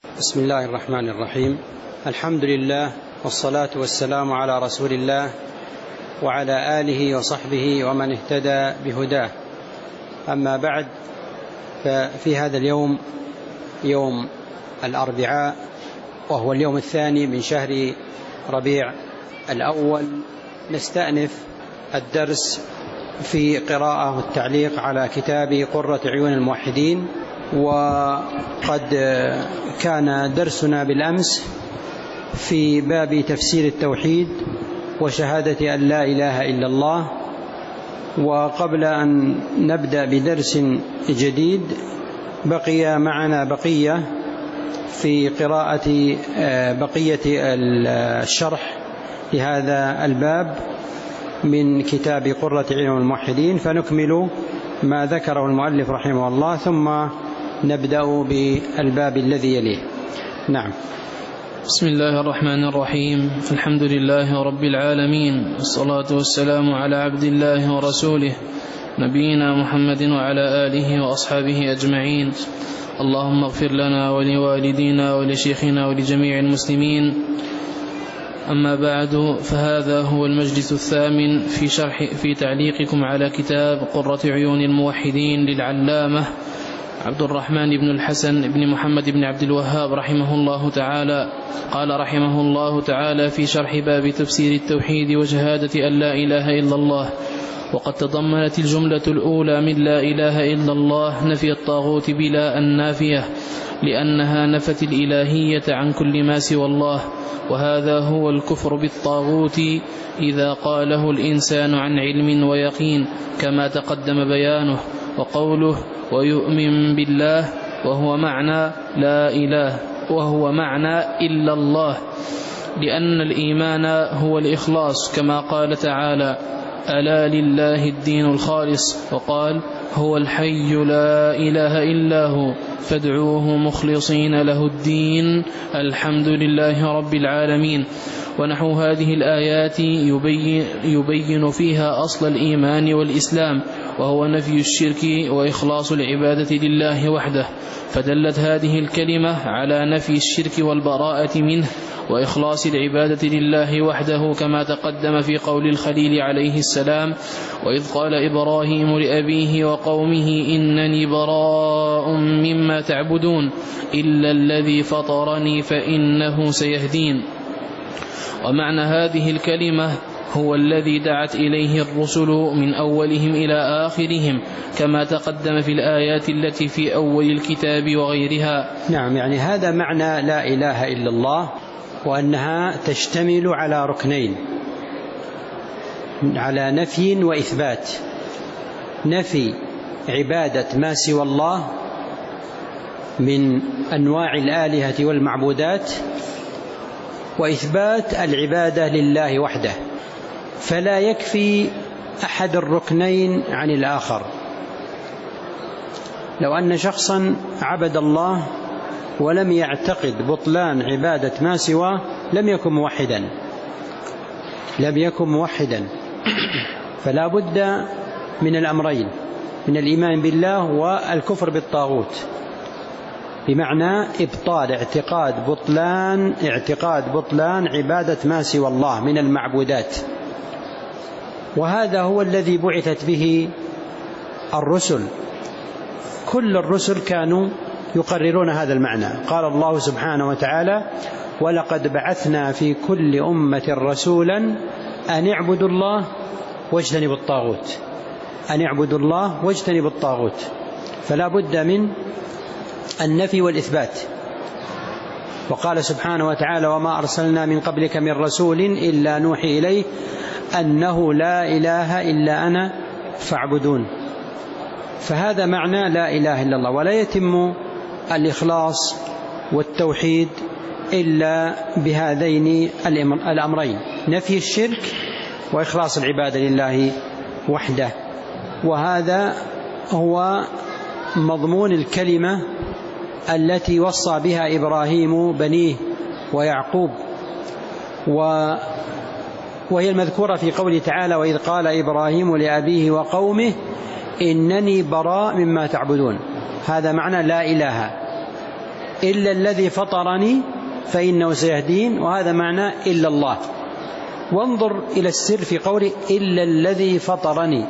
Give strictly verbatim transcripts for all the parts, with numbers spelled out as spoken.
بسم الله الرحمن الرحيم. الحمد لله والصلاة والسلام على رسول الله وعلى آله وصحبه ومن اهتدى بهداه. أما بعد، ففي هذا اليوم يوم الأربعاء، وهو اليوم الثاني من شهر ربيع الأول، نستأنف الدرس في قراءة والتعليق على كتاب قرة عيون الموحدين. وقد كان درسنا بالأمس في باب تفسير التوحيد وشهادة أن لا إله إلا الله. وقبل أن نبدأ بدرس جديد، بقي معنا بقية في قراءة بقية الشرح لهذا الباب من كتاب قرة عيون الموحدين، فنكمل ما ذكره المؤلف رحمه الله، ثم نبدأ بالباب الذي يليه. نعم. بسم الله الرحمن الرحيم. الحمد لله رب العالمين، والصلاة والسلام على عبد الله ورسوله نبينا محمد وعلى آله وأصحابه أجمعين. اللهم اغفر لنا ولوالدينا ولشيخنا ولجميع المسلمين. أما بعد، فهذا هو المجلس الثامن في شرح في تعليقكم على كتاب قرة عيون الموحدين للعلامة عبد الرحمن بن الحسن بن محمد بن عبد الوهاب رحمه الله تعالى. قال رحمه الله تعالى في شرح باب تفسير التوحيد وشهادة أن لا إله إلا الله: وقد تضمنت الجملة الأولى من لا إله إلا الله نفي الطاغوت بلا النافية، لأنها نفت الإلهية عن كل ما سوى الله، وهذا هو الكفر بالطاغوت إذا قاله الإنسان عن علم ويقين، كما تقدم بيانه. وقوله ويؤمن بالله وهو معنى لا إله وهو معنى إلا الله، لأن الإيمان هو الإخلاص، كما قال تعالى: ألا لله الدين الخالص. وقال: هو الحي لا إله إلا هو فادعوه مخلصين له الدين الحمد لله رب العالمين. ونحو هذه الآيات يبين, يبين فيها أصل الإيمان والإسلام، وهو نفي الشرك وإخلاص العبادة لله وحده، فدلت هذه الكلمة على نفي الشرك والبراءة منه وإخلاص العبادة لله وحده، كما تقدم في قول الخليل عليه السلام: وإذ قال إبراهيم لأبيه وقومه إنني براء مما تعبدون إلا الذي فطرني فإنه سيهدين. ومعنى هذه الكلمة هو الذي دعت إليه الرسل من أولهم إلى آخرهم، كما تقدم في الآيات التي في أول الكتاب وغيرها. نعم، يعني هذا معنى لا إله إلا الله، وأنها تشتمل على ركنين، على نفي وإثبات. نفي عبادة ما سوى الله من أنواع الآلهة والمعبودات، وإثبات العبادة لله وحده، فلا يكفي أحد الركنين عن الآخر. لو أن شخصا عبد الله ولم يعتقد بطلان عبادة ما سواه لم يكن موحدا لم يكن موحدا فلا بد من الأمرين، من الإيمان بالله والكفر بالطاغوت، بمعنى إبطال اعتقاد بطلان اعتقاد بطلان عبادة ما سوى الله من المعبودات. وهذا هو الذي بعثت به الرسل، كل الرسل كانوا يقررون هذا المعنى. قال الله سبحانه وتعالى: ولقد بعثنا في كل أمة رسولا أن اعبدوا الله واجتنبوا الطاغوت أن اعبدوا الله واجتنبوا الطاغوت فلا بد من النفي والإثبات. وقال سبحانه وتعالى: وما أرسلنا من قبلك من رسول إلا نوحي إليه أنه لا إله إلا أنا فاعبدون. فهذا معنى لا إله إلا الله، ولا يتم الإخلاص والتوحيد إلا بهذين الأمرين: نفي الشرك وإخلاص العبادة لله وحده. وهذا هو مضمون الكلمة التي وصى بها إبراهيم بنيه ويعقوب، وهي المذكورة في قوله تعالى: وإذ قال إبراهيم لأبيه وقومه إنني براء مما تعبدون. هذا معنى لا إله، إلا الذي فطرني فإنه سيهدين، وهذا معنى إلا الله. وانظر إلى السر في قوله إلا الذي فطرني،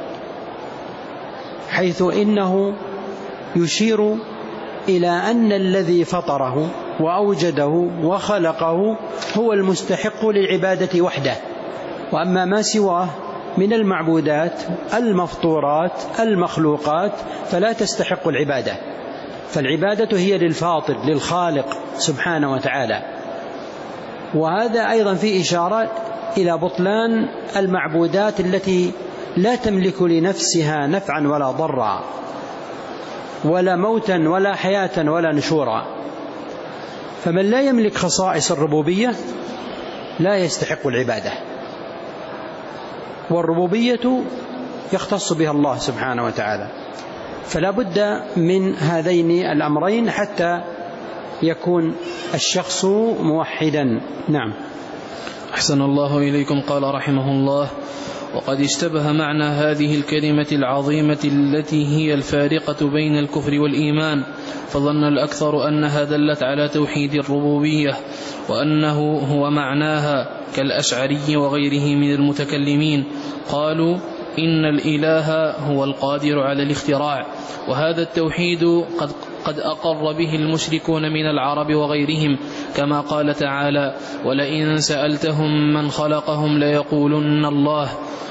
حيث إنه يشير إلى أن الذي فطره وأوجده وخلقه هو المستحق للعبادة وحده، وأما ما سواه من المعبودات المفطورات المخلوقات فلا تستحق العبادة، فالعبادة هي للفاطر للخالق سبحانه وتعالى. وهذا أيضا في إشارة إلى بطلان المعبودات التي لا تملك لنفسها نفعا ولا ضرا ولا موتا ولا حياة ولا نشورا. فمن لا يملك خصائص الربوبية لا يستحق العبادة، والربوبية يختص بها الله سبحانه وتعالى، فلا بد من هذين الأمرين حتى يكون الشخص موحدا. نعم. أحسن الله إليكم. قال رحمه الله: وقد اشتبه معنى هذه الكلمة العظيمة التي هي الفارقة بين الكفر والإيمان، فظن الأكثر أنها دلت على توحيد الربوبية وأنه هو معناها، كالأشعري وغيره من المتكلمين. قالوا إن الإله هو القادر على الاختراع، وهذا التوحيد قد قد أقر به المشركون من العرب وغيرهم، كما قال تعالى: ولئن سألتهم من خلقهم ليقولن الله،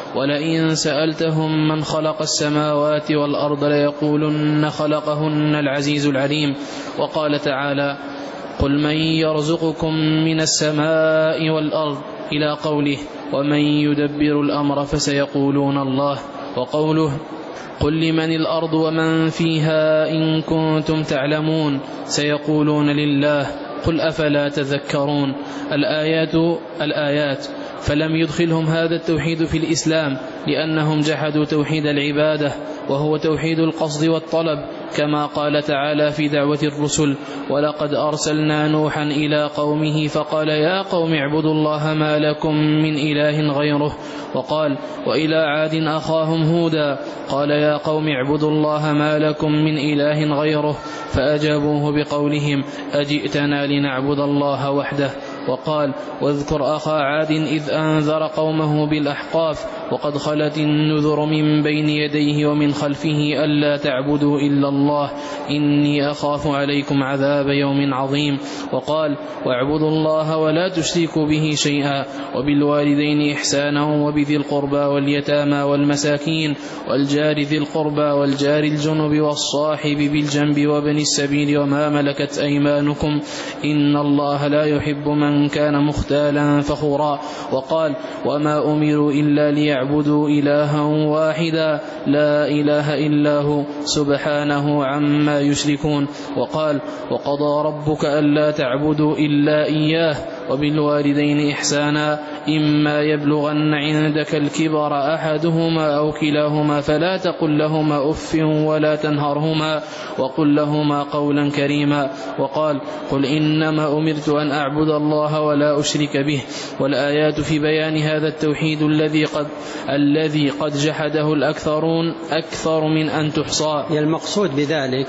ولئن سألتهم من خلق السماوات والأرض ليقولن خلقهن العزيز العليم. وقال تعالى: قل من يرزقكم من السماء والأرض، إلى قوله: ومن يدبر الأمر فسيقولون الله. وقوله: قل لمن الأرض ومن فيها إن كنتم تعلمون، سيقولون لله، قل أفلا تذكرون. الآيات الآيات فلم يدخلهم هذا التوحيد في الإسلام، لأنهم جحدوا توحيد العبادة، وهو توحيد القصد والطلب، كما قال تعالى في دعوة الرسل: ولقد أرسلنا نوحا إلى قومه فقال يا قوم اعبدوا الله ما لكم من إله غيره. وقال: وإلى عاد أخاهم هودا قال يا قوم اعبدوا الله ما لكم من إله غيره، فأجابوه بقولهم: أجئتنا لنعبد الله وحده. وقال: واذكر أخا عاد إذ أنذر قومه بالأحقاف، وقد خلت النذر من بين يديه ومن خلفه ألا تعبدوا إلا الله إني أخاف عليكم عذاب يوم عظيم. وقال: واعبدوا الله ولا تشركوا به شيئا، وبالوالدين إحسانا، وبذي القربى واليتامى والمساكين والجار ذي القربى والجار الجنب والصاحب بالجنب وابن السبيل وما ملكت أيمانكم إن الله لا يحب من كان مختالا فخورا. وقال: وما أمروا إلا ليعبدوا إلها واحدا لا إله إلا هو سبحانه عما يشركون. وقال: وقضى ربك ألا تعبدوا إلا إياه وبالوالدين إحسانا، إما يبلغن عندك الكبر أحدهما أو كلاهما فلا تقل لهما أف ولا تنهرهما وقل لهما قولا كريما. وقال: قل إنما أمرت أن أعبد الله ولا أشرك به. والآيات في بيان هذا التوحيد الذي قد الذي قد جحده الأكثرون أكثر من أن تحصى. المقصود بذلك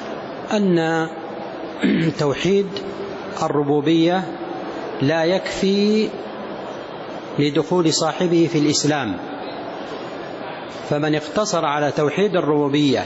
أن توحيد الربوبية لا يكفي لدخول صاحبه في الإسلام، فمن اقتصر على توحيد الربوبية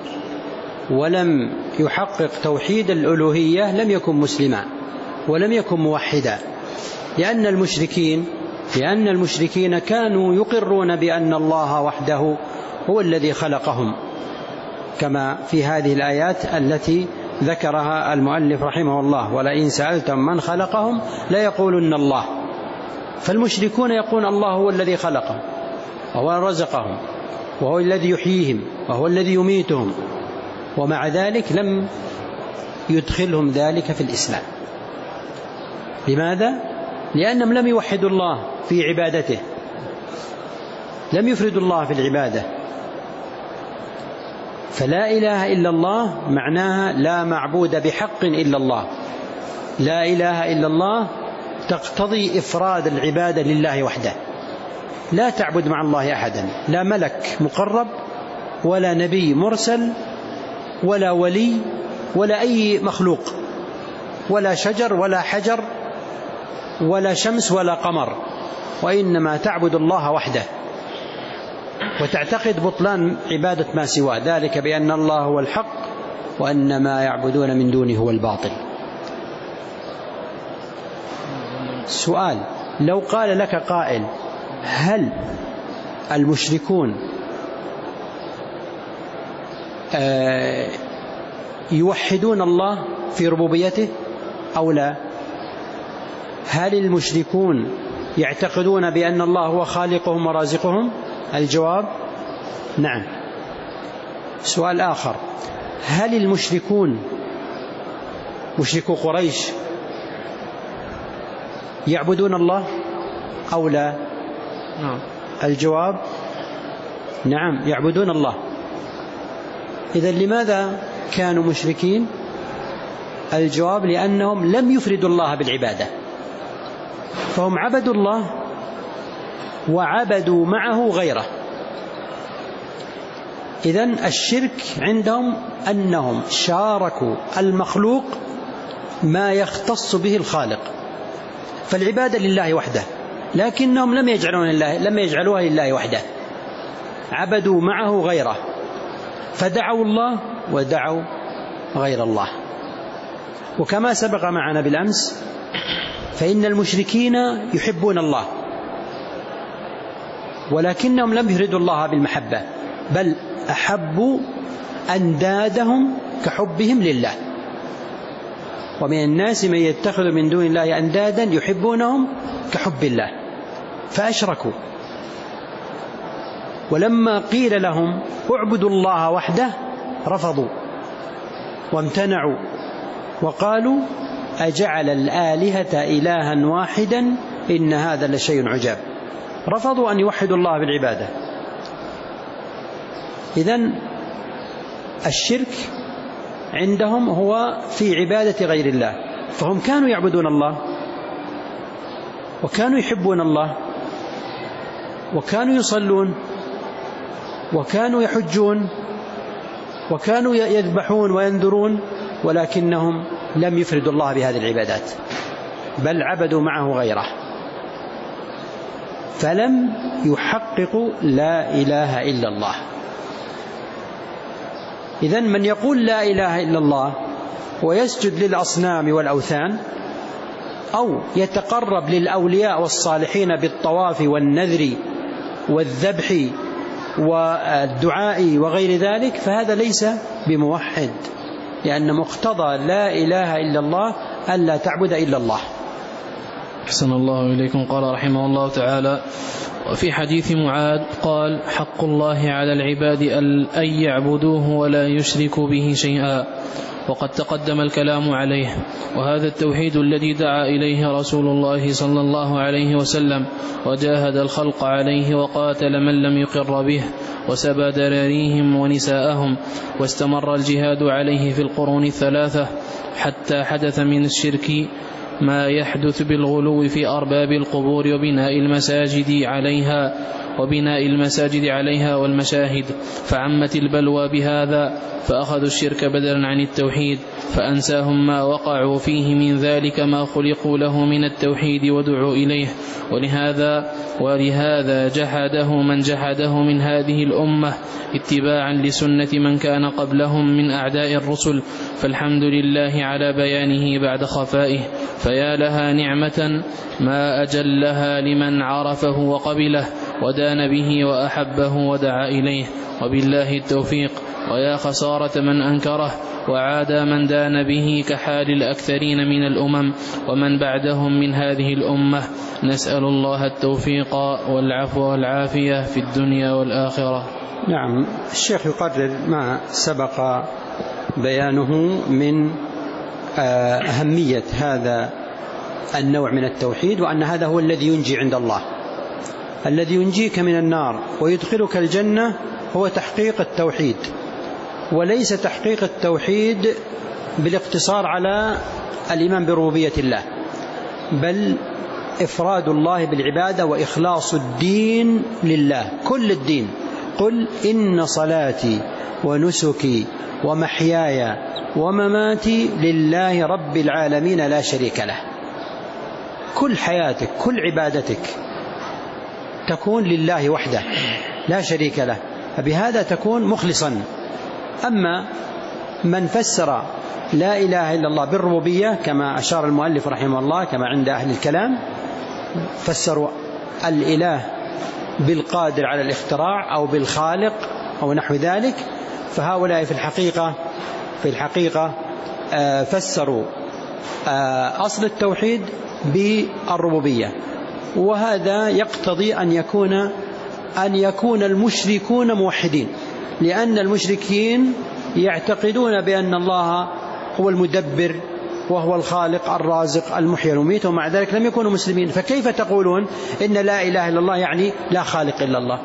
ولم يحقق توحيد الألوهية لم يكن مسلما ولم يكن موحدا، لأن المشركين لأن المشركين كانوا يقرون بأن الله وحده هو الذي خلقهم، كما في هذه الآيات التي ذكرها المؤلف رحمه الله: ولئن سألتم من خلقهم لا يقولن الله. فالمشركون يقولون الله هو الذي خلقهم وهو رزقهم وهو الذي يحييهم وهو الذي يميتهم، ومع ذلك لم يدخلهم ذلك في الإسلام. لماذا؟ لأنهم لم يوحدوا الله في عبادته، لم يفردوا الله في العبادة. فلا إله إلا الله معناها لا معبود بحق إلا الله. لا إله إلا الله تقتضي إفراد العبادة لله وحده، لا تعبد مع الله أحدا، لا ملك مقرب ولا نبي مرسل ولا ولي ولا أي مخلوق، ولا شجر ولا حجر ولا شمس ولا قمر، وإنما تعبد الله وحده وتعتقد بطلان عبادة ما سواه، ذلك بأن الله هو الحق وأن ما يعبدون من دونه هو الباطل. سؤال: لو قال لك قائل: هل المشركون يوحدون الله في ربوبيته أو لا؟ هل المشركون يعتقدون بأن الله هو خالقهم ورازقهم؟ الجواب: نعم. سؤال آخر: هل المشركون مشركو قريش يعبدون الله أو لا؟ نعم. الجواب: نعم، يعبدون الله. إذن لماذا كانوا مشركين؟ الجواب: لأنهم لم يفردوا الله بالعبادة، فهم عبدوا الله وعبدوا معه غيره. إذن الشرك عندهم أنهم شاركوا المخلوق ما يختص به الخالق، فالعبادة لله وحده، لكنهم لم يجعلون الله لم يجعلوها لله وحده، عبدوا معه غيره، فدعوا الله ودعوا غير الله. وكما سبق معنا بالأمس، فإن المشركين يحبون الله، ولكنهم لم يفردوا الله بالمحبة، بل أحبوا أندادهم كحبهم لله. ومن الناس من يتخذ من دون الله أندادا يحبونهم كحب الله، فأشركوا. ولما قيل لهم اعبدوا الله وحده رفضوا وامتنعوا وقالوا: أجعل الآلهة إلها واحدا إن هذا لشيء عجاب. رفضوا أن يوحدوا الله بالعبادة. إذن الشرك عندهم هو في عبادة غير الله، فهم كانوا يعبدون الله وكانوا يحبون الله وكانوا يصلون وكانوا يحجون وكانوا يذبحون وينذرون، ولكنهم لم يفردوا الله بهذه العبادات، بل عبدوا معه غيره، فلم يحققوا لا إله إلا الله. إذن من يقول لا إله إلا الله ويسجد للأصنام والأوثان أو يتقرب للأولياء والصالحين بالطواف والنذر والذبح والدعاء وغير ذلك، فهذا ليس بموحد، لأن مقتضى لا إله إلا الله ألا تعبد إلا الله. أحسن الله إليكم. قال رحمه الله تعالى: وفي حديث معاذ قال: حق الله على العباد أن يعبدوه ولا يشركوا به شيئا، وقد تقدم الكلام عليه. وهذا التوحيد الذي دعا إليه رسول الله صلى الله عليه وسلم، وجاهد الخلق عليه وقاتل من لم يقر به، وسبى ذراريهم ونساءهم، واستمر الجهاد عليه في القرون الثلاثة، حتى حدث من الشرك ما يحدث بالغلو في أرباب القبور وبناء المساجد عليها وبناء المساجد عليها والمشاهد، فعمت البلوى بهذا، فأخذوا الشرك بدلا عن التوحيد، فأنساهم ما وقعوا فيه من ذلك ما خلقوا له من التوحيد ودعوا إليه. ولهذا ولهذا جحده من جحده من هذه الأمة اتباعا لسنة من كان قبلهم من أعداء الرسل، فالحمد لله على بيانه بعد خفائه. فيا لها نعمة ما أجلها لمن عرفه وقبله ودان به وأحبه ودعا إليه، وبالله التوفيق. ويا خسارة من أنكره وعاد من دان به، كحال الأكثرين من الأمم ومن بعدهم من هذه الأمة. نسأل الله التوفيق والعفو والعافية في الدنيا والآخرة. نعم، الشيخ يقرر ما سبق بيانه من أهمية هذا النوع من التوحيد، وأن هذا هو الذي ينجي عند الله. الذي ينجيك من النار ويدخلك الجنة هو تحقيق التوحيد، وليس تحقيق التوحيد بالاقتصار على الإيمان بربوبية الله، بل إفراد الله بالعبادة وإخلاص الدين لله، كل الدين. قل إن صلاتي ونسكي ومحياي ومماتي لله رب العالمين لا شريك له. كل حياتك كل عبادتك تكون لله وحده لا شريك له، بهذا تكون مخلصا. أما من فسر لا إله إلا الله بالربوبية كما أشار المؤلف رحمه الله، كما عند أهل الكلام فسروا الإله بالقادر على الاختراع أو بالخالق أو نحو ذلك، فهؤلاء في الحقيقة في الحقيقة فسروا أصل التوحيد بالربوبية، وهذا يقتضي أن يكون أن يكون المشركون موحدين، لأن المشركين يعتقدون بأن الله هو المدبر وهو الخالق الرازق المحيي المميت، ومع ذلك لم يكونوا مسلمين. فكيف تقولون إن لا إله إلا الله يعني لا خالق إلا الله؟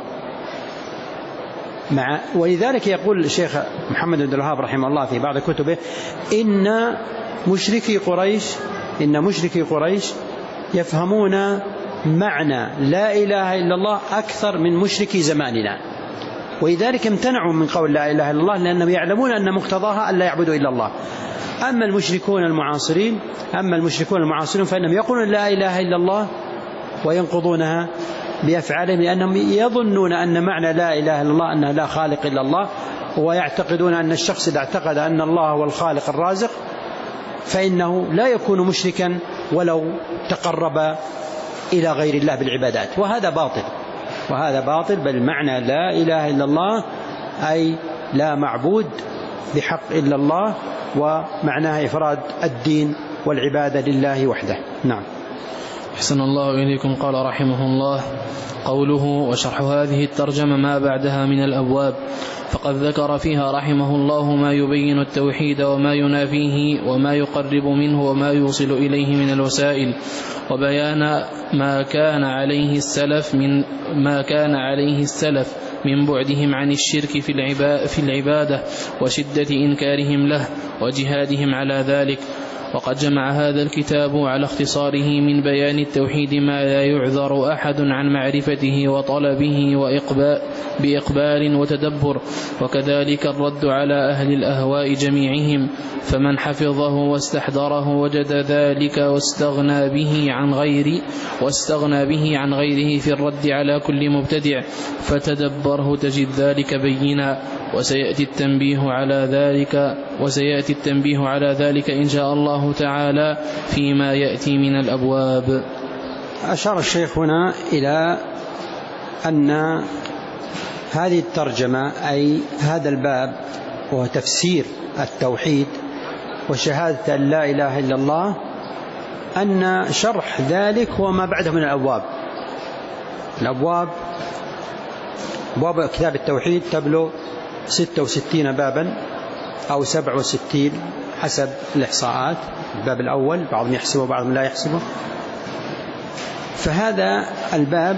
مع ولذلك يقول الشيخ محمد بن عبد الوهاب رحمه الله في بعض كتبه إن مشركي قريش إن مشركي قريش يفهمون معنى لا إله إلا الله أكثر من مشركي زماننا، ولذلك امتنعوا من قول لا إله إلا الله، لأنهم يعلمون أن مقتضاها أن لا يعبدوا إلا الله. أما المشركون المعاصرين أما المشركون المعاصرين فإنهم يقولون لا إله إلا الله وينقضونها بأفعالهم، لأنهم يظنون أن معنى لا إله إلا الله أنها لا خالق إلا الله، ويعتقدون أن الشخص إذا اعتقد أن الله هو الخالق الرازق فإنه لا يكون مشركا ولو تقرب إلى غير الله بالعبادات، وهذا باطل وهذا باطل بل معنى لا إله إلا الله أي لا معبود بحق إلا الله، ومعناها إفراد الدين والعبادة لله وحده. نعم. أحسن الله إليكم. قال رحمه الله: قوله وشرح هذه الترجمة ما بعدها من الأبواب، فقد ذكر فيها رحمه الله ما يبين التوحيد وما ينافيه وما يقرب منه وما يوصل إليه من الوسائل، وبيان ما كان عليه السلف من ما كان عليه السلف من بعدهم عن الشرك في العبادة وشدة إنكارهم له وجهادهم على ذلك. وقد جمع هذا الكتاب على اختصاره من بيان التوحيد ما لا يعذر أحد عن معرفته وطلبه وإقبال بإقبال وتدبر، وكذلك الرد على أهل الأهواء جميعهم، فمن حفظه واستحضره وجد ذلك واستغنى به عن غير واستغنى به عن غيره في الرد على كل مبتدع، فتدبره تجد ذلك بينا. وسيأتي التنبيه على ذلك وسيأتي التنبيه على ذلك إن شاء الله تعالى فيما يأتي من الأبواب. أشار الشيخ هنا إلى أن هذه الترجمة أي هذا الباب وهو تفسير التوحيد وشهادة أن لا إله إلا الله، أن شرح ذلك هو ما بعده من الأبواب. الأبواب أبواب كتاب التوحيد تبلغ ستة وستين بابا أو سبع وستين حسب الإحصاءات، الباب الأول بعضهم يحسبه وبعضهم لا يحسبه. فهذا الباب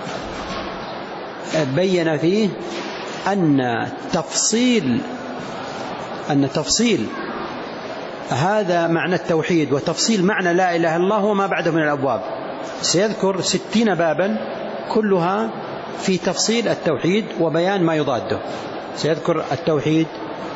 بين فيه أن تفصيل أن تفصيل هذا معنى التوحيد وتفصيل معنى لا إله إلا الله هو ما بعده من الأبواب. سيذكر ستين بابا كلها في تفصيل التوحيد وبيان ما يضاده. سيذكر التوحيد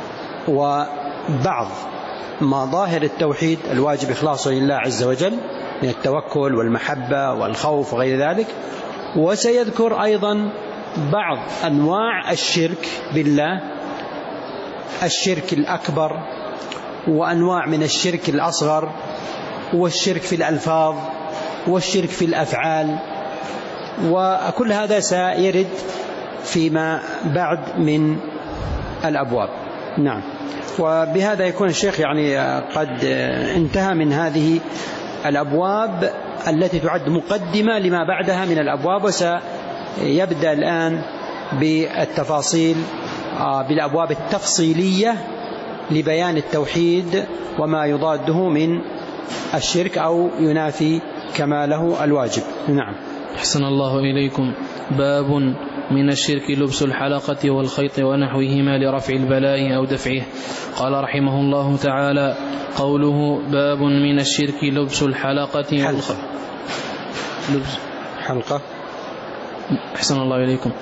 وبعض مظاهر التوحيد الواجب إخلاصه لله عز وجل من التوكل والمحبة والخوف وغير ذلك، وسيذكر أيضا بعض أنواع الشرك بالله، الشرك الأكبر وأنواع من الشرك الأصغر والشرك في الألفاظ والشرك في الأفعال، وكل هذا سيرد فيما بعد من الأبواب. نعم. وبهذا يكون الشيخ يعني قد انتهى من هذه الأبواب التي تعد مقدمة لما بعدها من الأبواب، وسيبدأ الآن بالتفاصيل بالأبواب التفصيلية لبيان التوحيد وما يضاده من الشرك أو ينافي كماله الواجب. نعم. أحسن الله إليكم. باب من الشرك لبس الحلقة والخيط ونحوهما لرفع البلاء أو دفعه. قال رحمه الله تعالى: قوله باب من الشرك لبس الحلقة حلقة لبس حلقة. أحسن الله إليكم.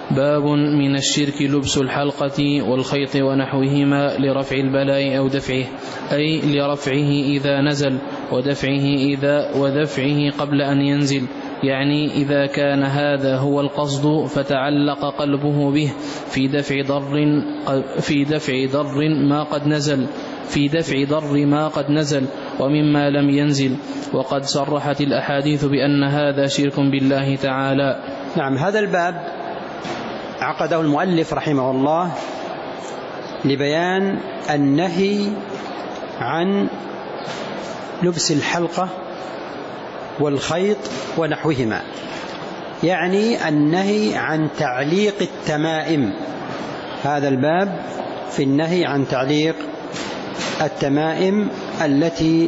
باب من الشرك لبس الحلقة والخيط ونحوهما لرفع البلاء أو دفعه، أي لرفعه إذا نزل ودفعه إذا ودفعه قبل أن ينزل، يعني إذا كان هذا هو القصد فتعلق قلبه به في دفع ضر في دفع ضر ما قد نزل في دفع ضر ما قد نزل ومما لم ينزل. وقد صرحت الأحاديث بأن هذا شرك بالله تعالى. نعم، هذا الباب عقده المؤلف رحمه الله لبيان النهي عن لبس الحلقة والخيط ونحوهما، يعني النهي عن تعليق التمائم. هذا الباب في النهي عن تعليق التمائم التي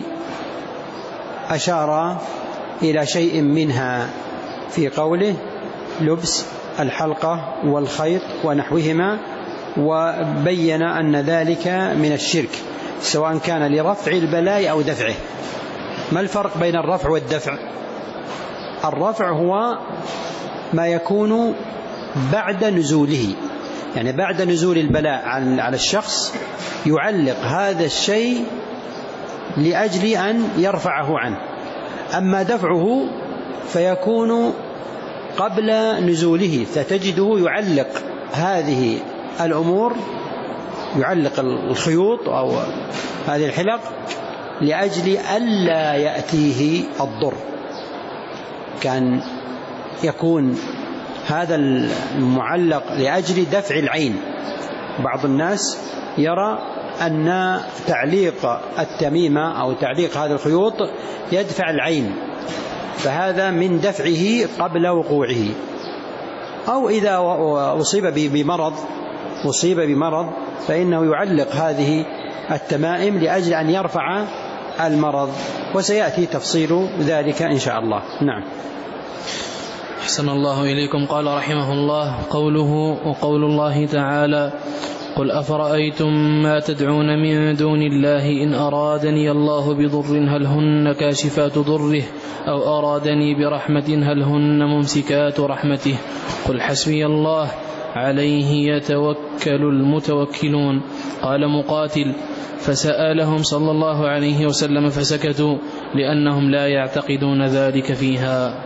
أشار إلى شيء منها في قوله لبس الحلقة والخيط ونحوهما، وبين أن ذلك من الشرك سواء كان لرفع البلاء أو دفعه. ما الفرق بين الرفع والدفع؟ الرفع هو ما يكون بعد نزوله، يعني بعد نزول البلاء على الشخص يعلق هذا الشيء لأجل أن يرفعه عنه. أما دفعه فيكون قبل نزوله، فتجده يعلق هذه الأمور، يعلق الخيوط أو هذه الحلق لأجل ألا يأتيه الضر. كان يكون هذا المعلق لأجل دفع العين. بعض الناس يرى أن تعليق التميمة أو تعليق هذا الخيوط يدفع العين، فهذا من دفعه قبل وقوعه. أو إذا أصيب بمرض أصيب بمرض فإنه يعلق هذه التمائم لأجل أن يرفع المرض، وسيأتي تفصيل ذلك إن شاء الله. نعم. أحسن الله إليكم. قال رحمه الله: قوله وقول الله تعالى: قل أفرأيتم ما تدعون من دون الله إن أرادني الله بضر هل هن كاشفات ضره أو أرادني برحمة هل هن ممسكات رحمته قل حسبي الله عليه يتوكل المتوكلون. قال مقاتل: فسألهم صلى الله عليه وسلم فسكتوا لأنهم لا يعتقدون ذلك فيها.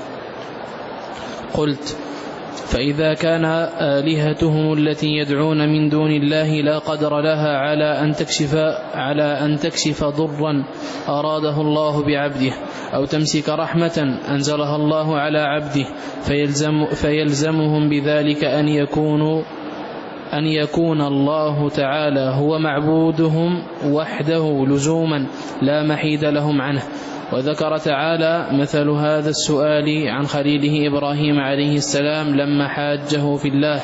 قلت: فإذا كان آلهتهم التي يدعون من دون الله لا قدر لها على أن تكشف على أن تكشف ضرا أراده الله بعبده أو تمسك رحمة أنزلها الله على عبده فيلزم فيلزمهم بذلك أن يكونوا أن يكون الله تعالى هو معبودهم وحده لزوما لا محيد لهم عنه. وذكر تعالى مثل هذا السؤال عن خليله إبراهيم عليه السلام لما حاجه في الله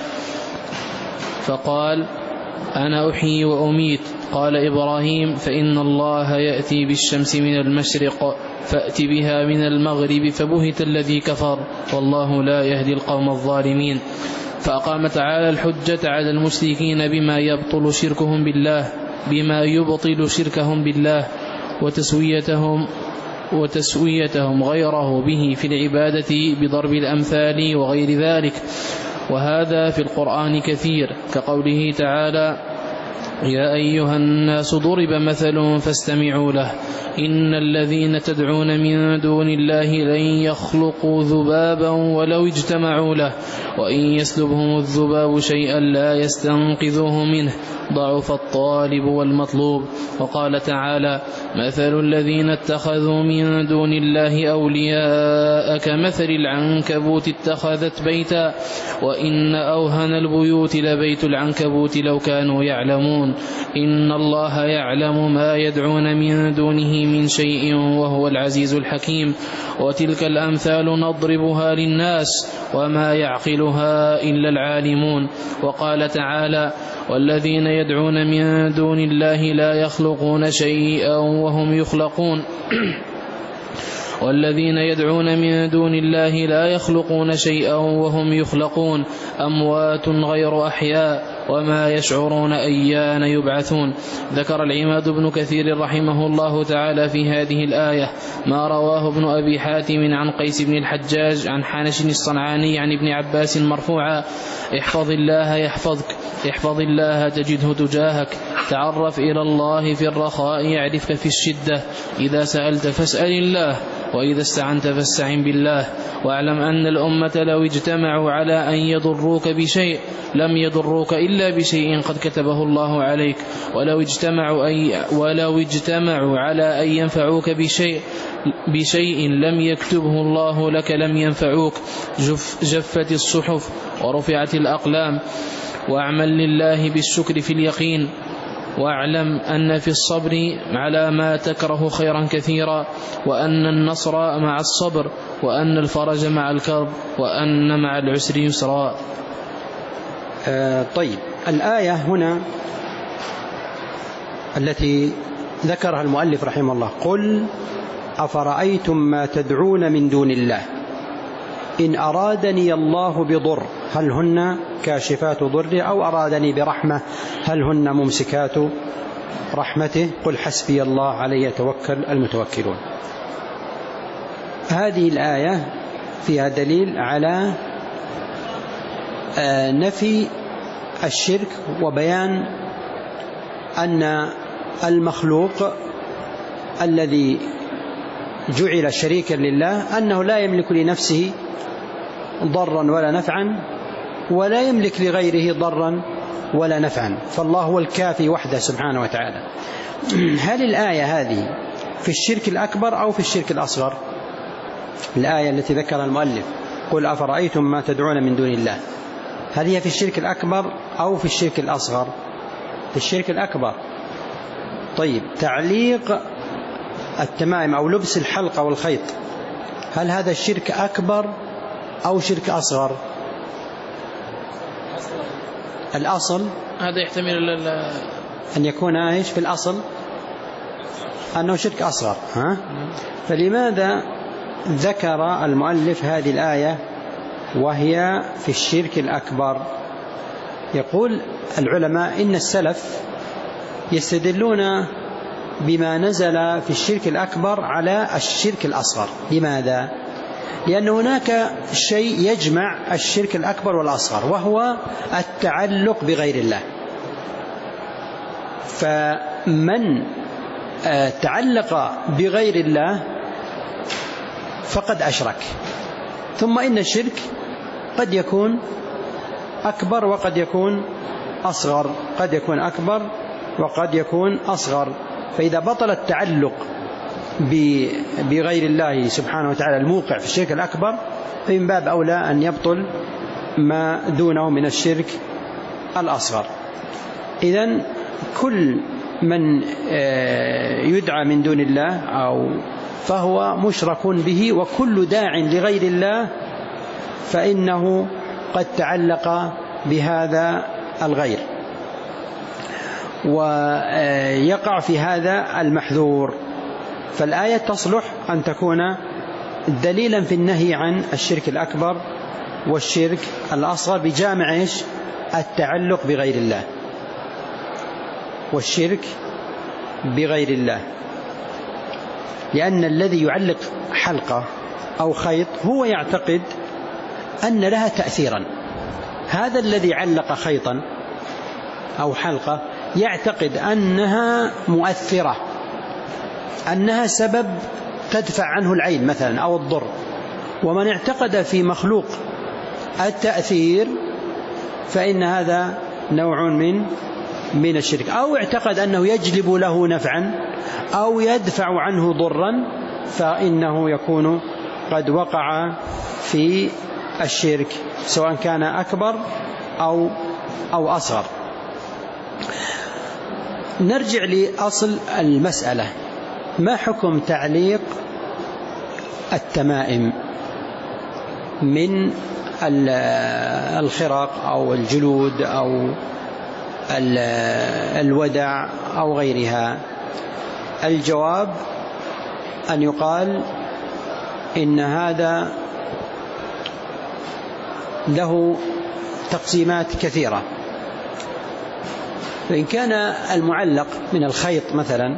فقال: أنا أحيي وأميت. قال إبراهيم: فإن الله يأتي بالشمس من المشرق فأت بها من المغرب فبهت الذي كفر والله لا يهدي القوم الظالمين. فأقام تعالى الحجة على المشركين بما يبطل شركهم بالله بما يبطل شركهم بالله وتسويتهم وتسويتهم غيره به في العبادة بضرب الأمثال وغير ذلك، وهذا في القرآن كثير كقوله تعالى: يا أيها الناس ضرب مثل فاستمعوا له إن الذين تدعون من دون الله لن يخلقوا ذبابا ولو اجتمعوا له وإن يسلبهم الذباب شيئا لا يستنقذوه منه ضعف الطالب والمطلوب. وقال تعالى: مثل الذين اتخذوا من دون الله أولياء كمثل العنكبوت اتخذت بيتا وإن أوهن البيوت لبيت العنكبوت لو كانوا يعلمون إن الله يعلم ما يدعون من دونه من شيء وهو العزيز الحكيم. وتلك الأمثال نضربها للناس وما يعقلها إلا العالمون. وقال تعالى: والذين يدعون من دون الله لا يخلقون شيئا وهم يخلقون والذين يدعون من دون الله لا يخلقون شيئا وهم يخلقون أموات غير أحياء وما يشعرون أيان يبعثون. ذكر العماد بن كثير رحمه الله تعالى في هذه الآية ما رواه ابن أبي حاتم عن قيس بن الحجاج عن حانش الصنعاني عن ابن عباس مرفوعا: احفظ الله يحفظك، احفظ الله تجده تجاهك، تعرف إلى الله في الرخاء يعرفك في الشدة، إذا سألت فاسأل الله، وإذا استعنت فاستعن بالله. واعلم أن الأمة لو اجتمعوا على أن يضروك بشيء لم يضروك إلا بشيء قد كتبه الله عليك، ولو اجتمعوا, أي ولو اجتمعوا على أن ينفعوك بشيء, بشيء لم يكتبه الله لك لم ينفعوك. جف جفت الصحف ورفعت الأقلام. واعمل لله بالشكر في اليقين، واعلم أن في الصبر على ما تكره خيرا كثيرا، وأن النصر مع الصبر، وأن الفرج مع الكرب، وأن مع العسر يسرا. آه طيب، الآية هنا التي ذكرها المؤلف رحمه الله: قل أفرأيتم ما تدعون من دون الله إن أرادني الله بضر هل هن كاشفات ضره أو أرادني برحمة هل هن ممسكات رحمته قل حسبي الله عليه يتوكل المتوكلون. هذه الآية فيها دليل على نفي الشرك وبيان أن المخلوق الذي جعل شريكا لله أنه لا يملك لنفسه ضرا ولا نفعا ولا يملك لغيره ضرا ولا نفعا، فالله هو الكافي وحده سبحانه وتعالى. هل الآية هذه في الشرك الأكبر أو في الشرك الأصغر؟ الآية التي ذكرها المؤلف قل أفرأيتم ما تدعون من دون الله، هل هي في الشرك الأكبر أو في الشرك الأصغر؟ في الشرك الأكبر. طيب، تعليق التمائم أو لبس الحلقة والخيط، هل هذا الشرك أكبر أو شرك أصغر؟ الأصل هذا يحتمل أن يكون ايش في الأصل أنه شرك أصغر. ها؟ فلماذا ذكر المؤلف هذه الآية وهي في الشرك الأكبر؟ يقول العلماء إن السلف يستدلون بما نزل في الشرك الأكبر على الشرك الأصغر. لماذا؟ لأن هناك شيء يجمع الشرك الأكبر والأصغر وهو التعلق بغير الله، فمن تعلق بغير الله فقد أشرك. ثم إن الشرك قد يكون أكبر وقد يكون أصغر، قد يكون أكبر وقد يكون أصغر. فإذا بطل التعلق بغير الله سبحانه وتعالى الموقع في الشرك الأكبر فمن باب أولى أن يبطل ما دونه من الشرك الأصغر. إذن كل من يدعى من دون الله أو فهو مشرك به، وكل داع لغير الله فإنه قد تعلق بهذا الغير ويقع في هذا المحذور. فالآية تصلح أن تكون دليلا في النهي عن الشرك الأكبر والشرك الأصغر بجامع إيش؟ التعلق بغير الله والشرك بغير الله. لأن الذي يعلق حلقة أو خيط هو يعتقد أن لها تأثيرا. هذا الذي علق خيطا أو حلقة يعتقد أنها مؤثرة، أنها سبب تدفع عنه العين مثلا أو الضر. ومن اعتقد في مخلوق التأثير فإن هذا نوع من من الشرك. أو اعتقد أنه يجلب له نفعا أو يدفع عنه ضرا فإنه يكون قد وقع في الشرك سواء كان أكبر أو أو أصغر. نرجع لأصل المسألة: ما حكم تعليق التمائم من الخرق أو الجلود أو الودع أو غيرها؟ الجواب أن يقال إن هذا له تقسيمات كثيرة. فإن كان المعلق من الخيط مثلا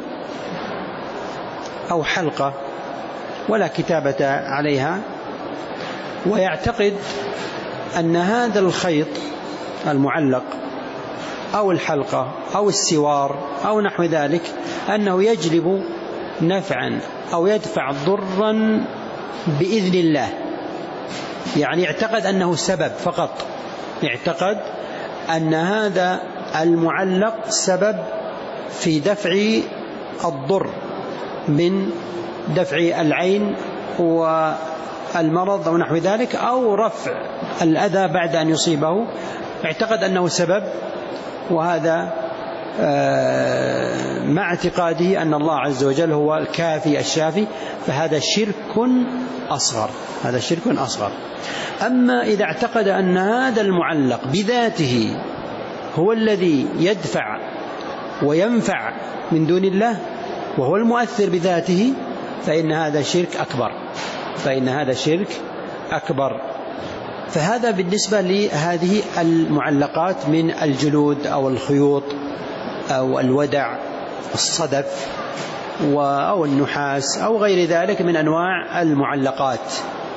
أو حلقة ولا كتابة عليها، ويعتقد أن هذا الخيط المعلق أو الحلقة أو السوار أو نحو ذلك أنه يجلب نفعا أو يدفع ضرا بإذن الله، يعني اعتقد أنه سبب فقط، اعتقد أن هذا المعلق سبب في دفع الضر من دفع العين والمرض أو نحو ذلك، أو رفع الأذى بعد أن يصيبه، اعتقد أنه سبب، وهذا مع اعتقاده أن الله عز وجل هو الكافي الشافي، فهذا شرك أصغر، هذا شرك أصغر. أما إذا اعتقد أن هذا المعلق بذاته هو الذي يدفع وينفع من دون الله وهو المؤثر بذاته، فإن هذا شرك أكبر، فإن هذا شرك أكبر. فهذا بالنسبة لهذه المعلقات من الجلود أو الخيوط أو الودع الصدف أو النحاس أو غير ذلك من أنواع المعلقات.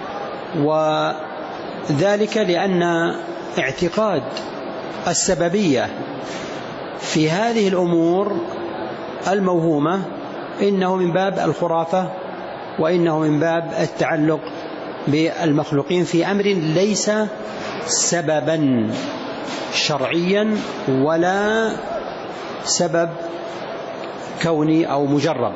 وذلك لأن اعتقاد السببية في هذه الأمور الموهومة إنه من باب الخرافة، وإنه من باب التعلق بالمخلوقين في أمر ليس سببا شرعيا ولا سبب كوني أو مجرب.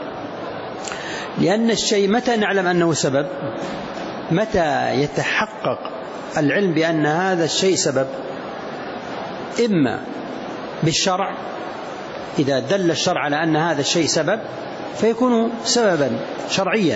لأن الشيء متى نعلم أنه سبب؟ متى يتحقق العلم بأن هذا الشيء سبب؟ إما بالشرع، إذا دل الشرع على أن هذا الشيء سبب فيكون سببا شرعيا،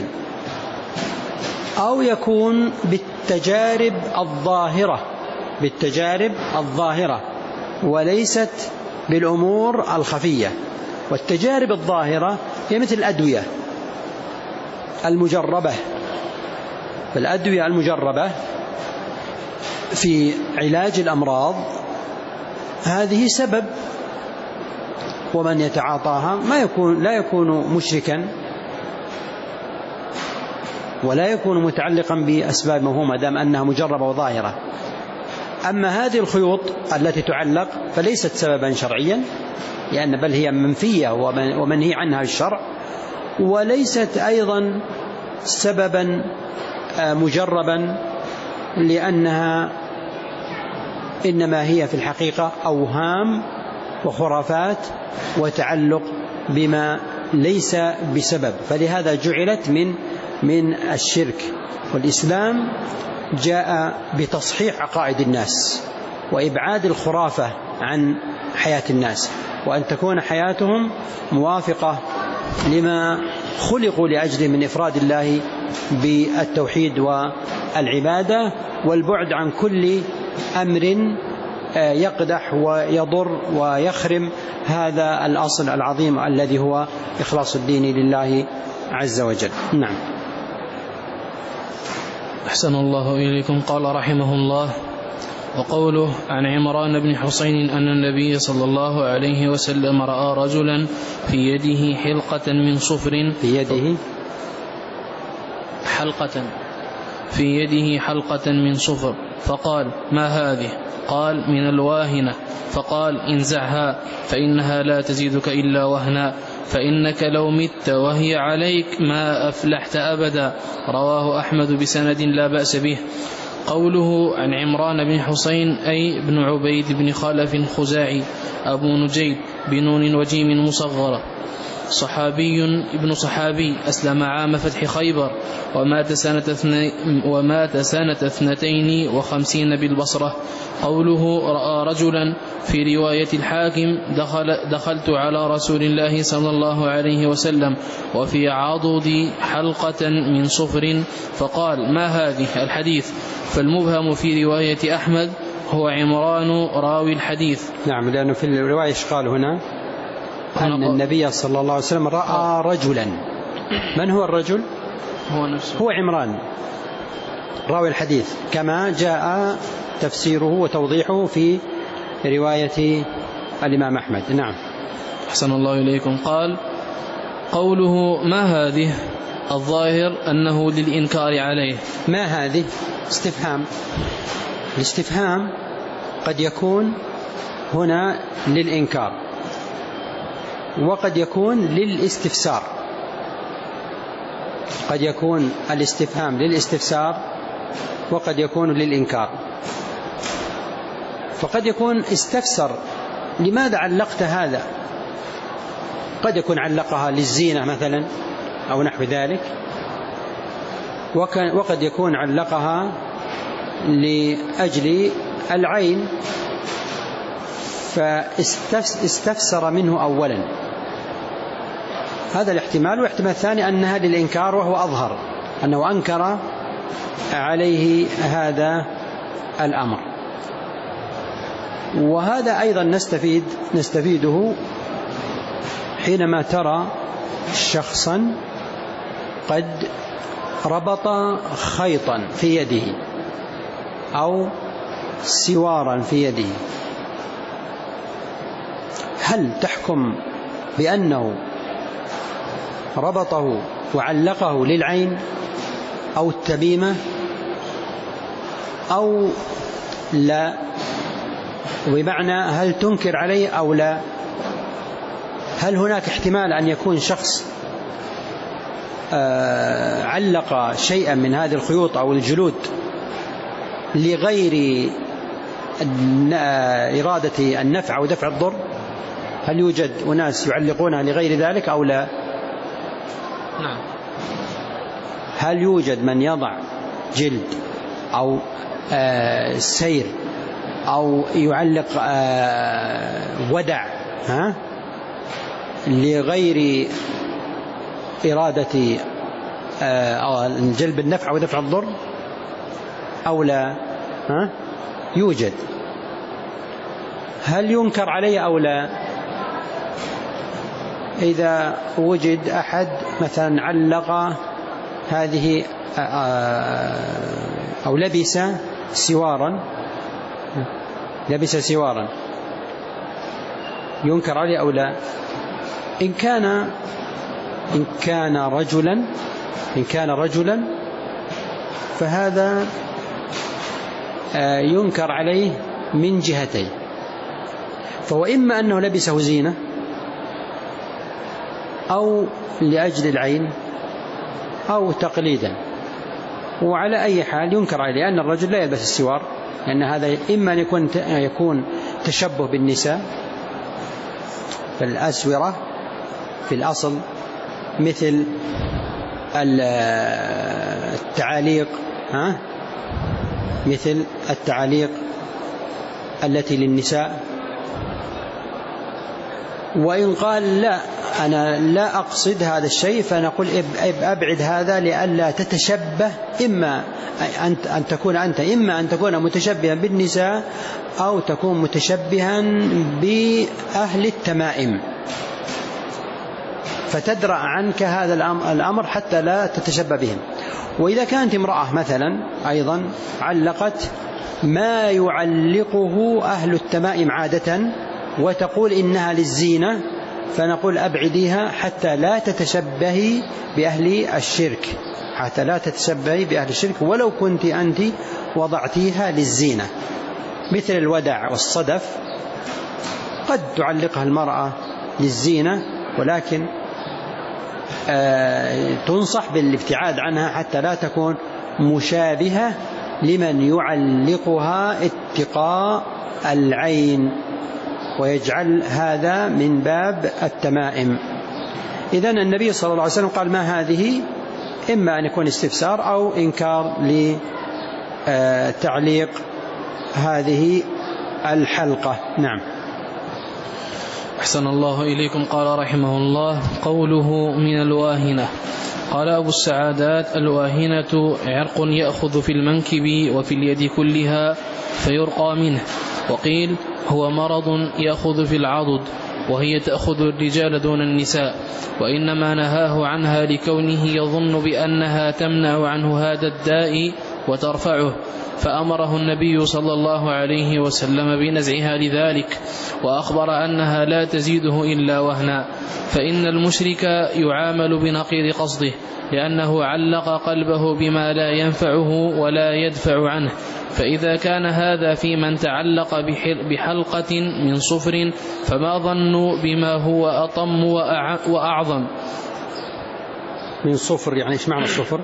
أو يكون بالتجارب الظاهرة، بالتجارب الظاهرة وليست بالأمور الخفية. والتجارب الظاهرة هي مثل الأدوية المجربة، فالأدوية المجربة في علاج الأمراض هذه سبب، ومن يتعاطاها ما يكون لا يكون مشركا ولا يكون متعلقا بأسباب موهومة دام أنها مجربة وظاهرة. أما هذه الخيوط التي تعلق فليست سببا شرعيا، لأن بل هي منفية ومنهي عنها الشرع، وليست أيضا سببا مجربا، لأنها إنما هي في الحقيقة أوهام وخرافات وتعلق بما ليس بسبب، فلهذا جعلت من من الشرك. والإسلام جاء بتصحيح عقائد الناس وإبعاد الخرافة عن حياة الناس، وأن تكون حياتهم موافقة لما خلقوا لأجله من إفراد الله بالتوحيد والعبادة، والبعد عن كل أمر يقدح ويضر ويخرم هذا الأصل العظيم الذي هو إخلاص الدين لله عز وجل. نعم. أحسن الله إليكم. قال رحمه الله: وقوله عن عمران بن حسين أن النبي صلى الله عليه وسلم رأى رجلا في يده حلقة من صفر، في يده حلقة في يده حلقة من صفر، فقال: ما هذه؟ قال: من الواهنة. فقال: انزعها فإنها لا تزيدك إلا وهنا، فإنك لو مت وهي عليك ما أفلحت أبدا. رواه أحمد بسند لا بأس به. قوله عن عمران بن حسين أي بن عبيد بن خلف خزاعي أبو نجيد بنون وجيم مصغرة، صحابي ابن صحابي، أسلم عام فتح خيبر، ومات سنة, ومات سنة اثنتين وخمسين بالبصرة. قوله رأى رجلا في رواية الحاكم دخل دخلت على رسول الله صلى الله عليه وسلم وفي عضدي حلقة من صفر، فقال: ما هذه؟ الحديث. فالمبهم في رواية أحمد هو عمران راوي الحديث. نعم، لأنه في الرواية قال هنا أن النبي صلى الله عليه وسلم رأى رجلا. من هو الرجل؟ هو نفسه، هو عمران راوي الحديث، كما جاء تفسيره وتوضيحه في رواية الإمام أحمد. نعم. أحسن الله إليكم. قال قوله ما هذه الظاهر أنه للإنكار عليه. ما هذه استفهام، الاستفهام قد يكون هنا للإنكار وقد يكون للاستفسار، قد يكون الاستفهام للاستفسار وقد يكون للإنكار. فقد يكون استفسر لماذا علقت هذا، قد يكون علقها للزينة مثلا أو نحو ذلك، وقد يكون علقها لأجل العين فاستفسر منه أولا، هذا الاحتمال. واحتمال الثاني أنها للإنكار وهو أظهر، أنه أنكر عليه هذا الأمر. وهذا أيضا نستفيد نستفيده حينما ترى شخصا قد ربط خيطا في يده أو سوارا في يده، هل تحكم بأنه ربطه وعلقه للعين أو التبيمة أو لا؟ وبمعنى هل تنكر عليه أو لا؟ هل هناك احتمال أن يكون شخص علق شيئا من هذه الخيوط أو الجلود لغير إرادة النفع أو دفع الضر؟ هل يوجد أناس يعلقونها لغير ذلك أو لا؟ نعم. هل يوجد من يضع جلد أو آه سير أو يعلق آه ودع ها لغير إرادة آه جلب النفع أو دفع الضر أو لا؟ ها يوجد. هل ينكر عليه أو لا؟ إذا وجد أحد مثلا علق هذه أو لبس سوارا لبس سوارا ينكر عليه أو لا؟ إن كان إن كان رجلا إن كان رجلا فهذا ينكر عليه من جهتين، فهو إما أنه لبسه زينة أو لأجل العين أو تقليدا، وعلى أي حال ينكر عليه، لأن الرجل لا يلبس السوار، لأن هذا إما أن يكون يكون تشبه بالنساء، فالأسورة في الأصل مثل التعاليق ها مثل التعاليق التي للنساء. وإن قال لا أنا لا أقصد هذا الشيء فنقول أبعد هذا لئلا تتشبه، إما أن تكون أنت إما أن تكون متشبها بالنساء أو تكون متشبها بأهل التمائم، فتدرأ عنك هذا الأمر حتى لا تتشبه بهم. وإذا كانت امرأة مثلا أيضا علقت ما يعلقه أهل التمائم عادة وتقول إنها للزينة، فنقول أبعديها حتى لا تتشبهي بأهل الشرك، حتى لا تتشبهي بأهل الشرك ولو كنت أنت وضعتيها للزينة، مثل الودع والصدف قد تعلقها المرأة للزينة، ولكن آه تنصح بالابتعاد عنها حتى لا تكون مشابهة لمن يعلقها اتقاء العين ويجعل هذا من باب التمائم. إذن النبي صلى الله عليه وسلم قال ما هذه، إما أن يكون استفسار أو إنكار لتعليق هذه الحلقة. نعم. أحسن الله إليكم. قال رحمه الله قوله من الواهنة. قال أبو السعادات الواهنة عرق يأخذ في المنكب وفي اليد كلها فيرقى منه، وقيل هو مرض يأخذ في العضد وهي تأخذ الرجال دون النساء، وإنما نهاه عنها لكونه يظن بأنها تمنع عنه هذا الداء وترفعه، فأمره النبي صلى الله عليه وسلم بنزعها لذلك، وأخبر أنها لا تزيده إلا وهنا، فإن المشرك يعامل بنقيض قصده، لأنه علق قلبه بما لا ينفعه ولا يدفع عنه. فإذا كان هذا في من تعلق بحلقة من صفر، فما ظن بما هو أطم وأعظم؟ من صفر يعني إيش معنى الصفر؟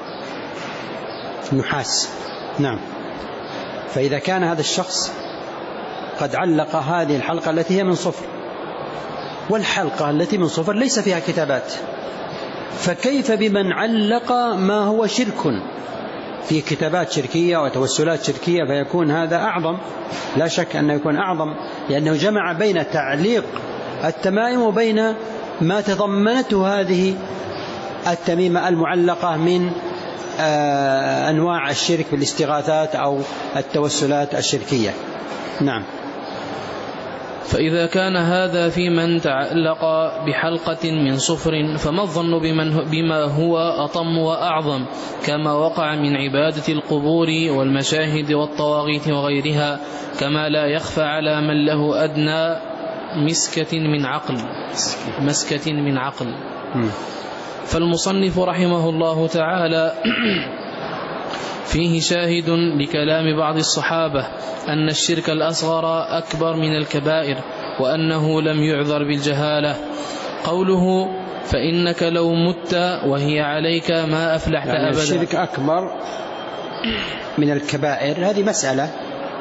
نحاس. نعم. فإذا كان هذا الشخص قد علق هذه الحلقة التي هي من صفر، والحلقة التي من صفر ليس فيها كتابات، فكيف بمن علق ما هو شرك في كتابات شركية وتوسلات شركية؟ فيكون هذا أعظم، لا شك أنه يكون أعظم، لأنه جمع بين تعليق التمائم وبين ما تضمنته هذه التميمة المعلقة من أنواع الشرك بالاستغاثات أو التوسلات الشركية. نعم. فإذا كان هذا في من تعلق بحلقة من صفر، فما الظن بما هو أطم وأعظم، كما وقع من عبادة القبور والمشاهد والطواغيت وغيرها، كما لا يخفى على من له أدنى مسكة من عقل مسكة من عقل. فالمصنف رحمه الله تعالى فيه شاهد لكلام بعض الصحابة أن الشرك الأصغر أكبر من الكبائر، وأنه لم يعذر بالجهالة. قوله فإنك لو مت وهي عليك ما أفلحت يعني أبدا. الشرك أكبر من الكبائر، هذه مسألة.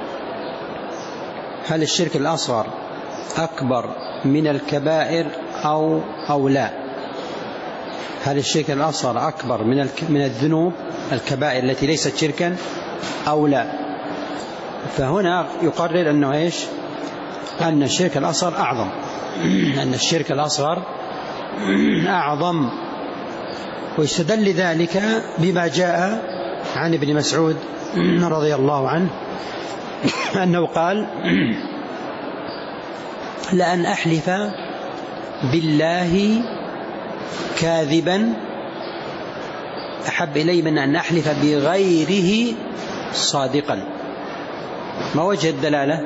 هل الشرك الأصغر أكبر من الكبائر أو أو لا؟ هل الشرك الأصغر أكبر من من الذنوب الكبائر التي ليست شركا أو لا؟ فهنا يقرر أنه إيش؟ أن الشرك الأصغر أعظم، أن الشرك الأصغر أعظم. ويستدل ذلك بما جاء عن ابن مسعود رضي الله عنه أنه قال لأن أحلف بالله كاذبا أحب إلي من أن أحلف بغيره صادقا. ما وجه الدلالة؟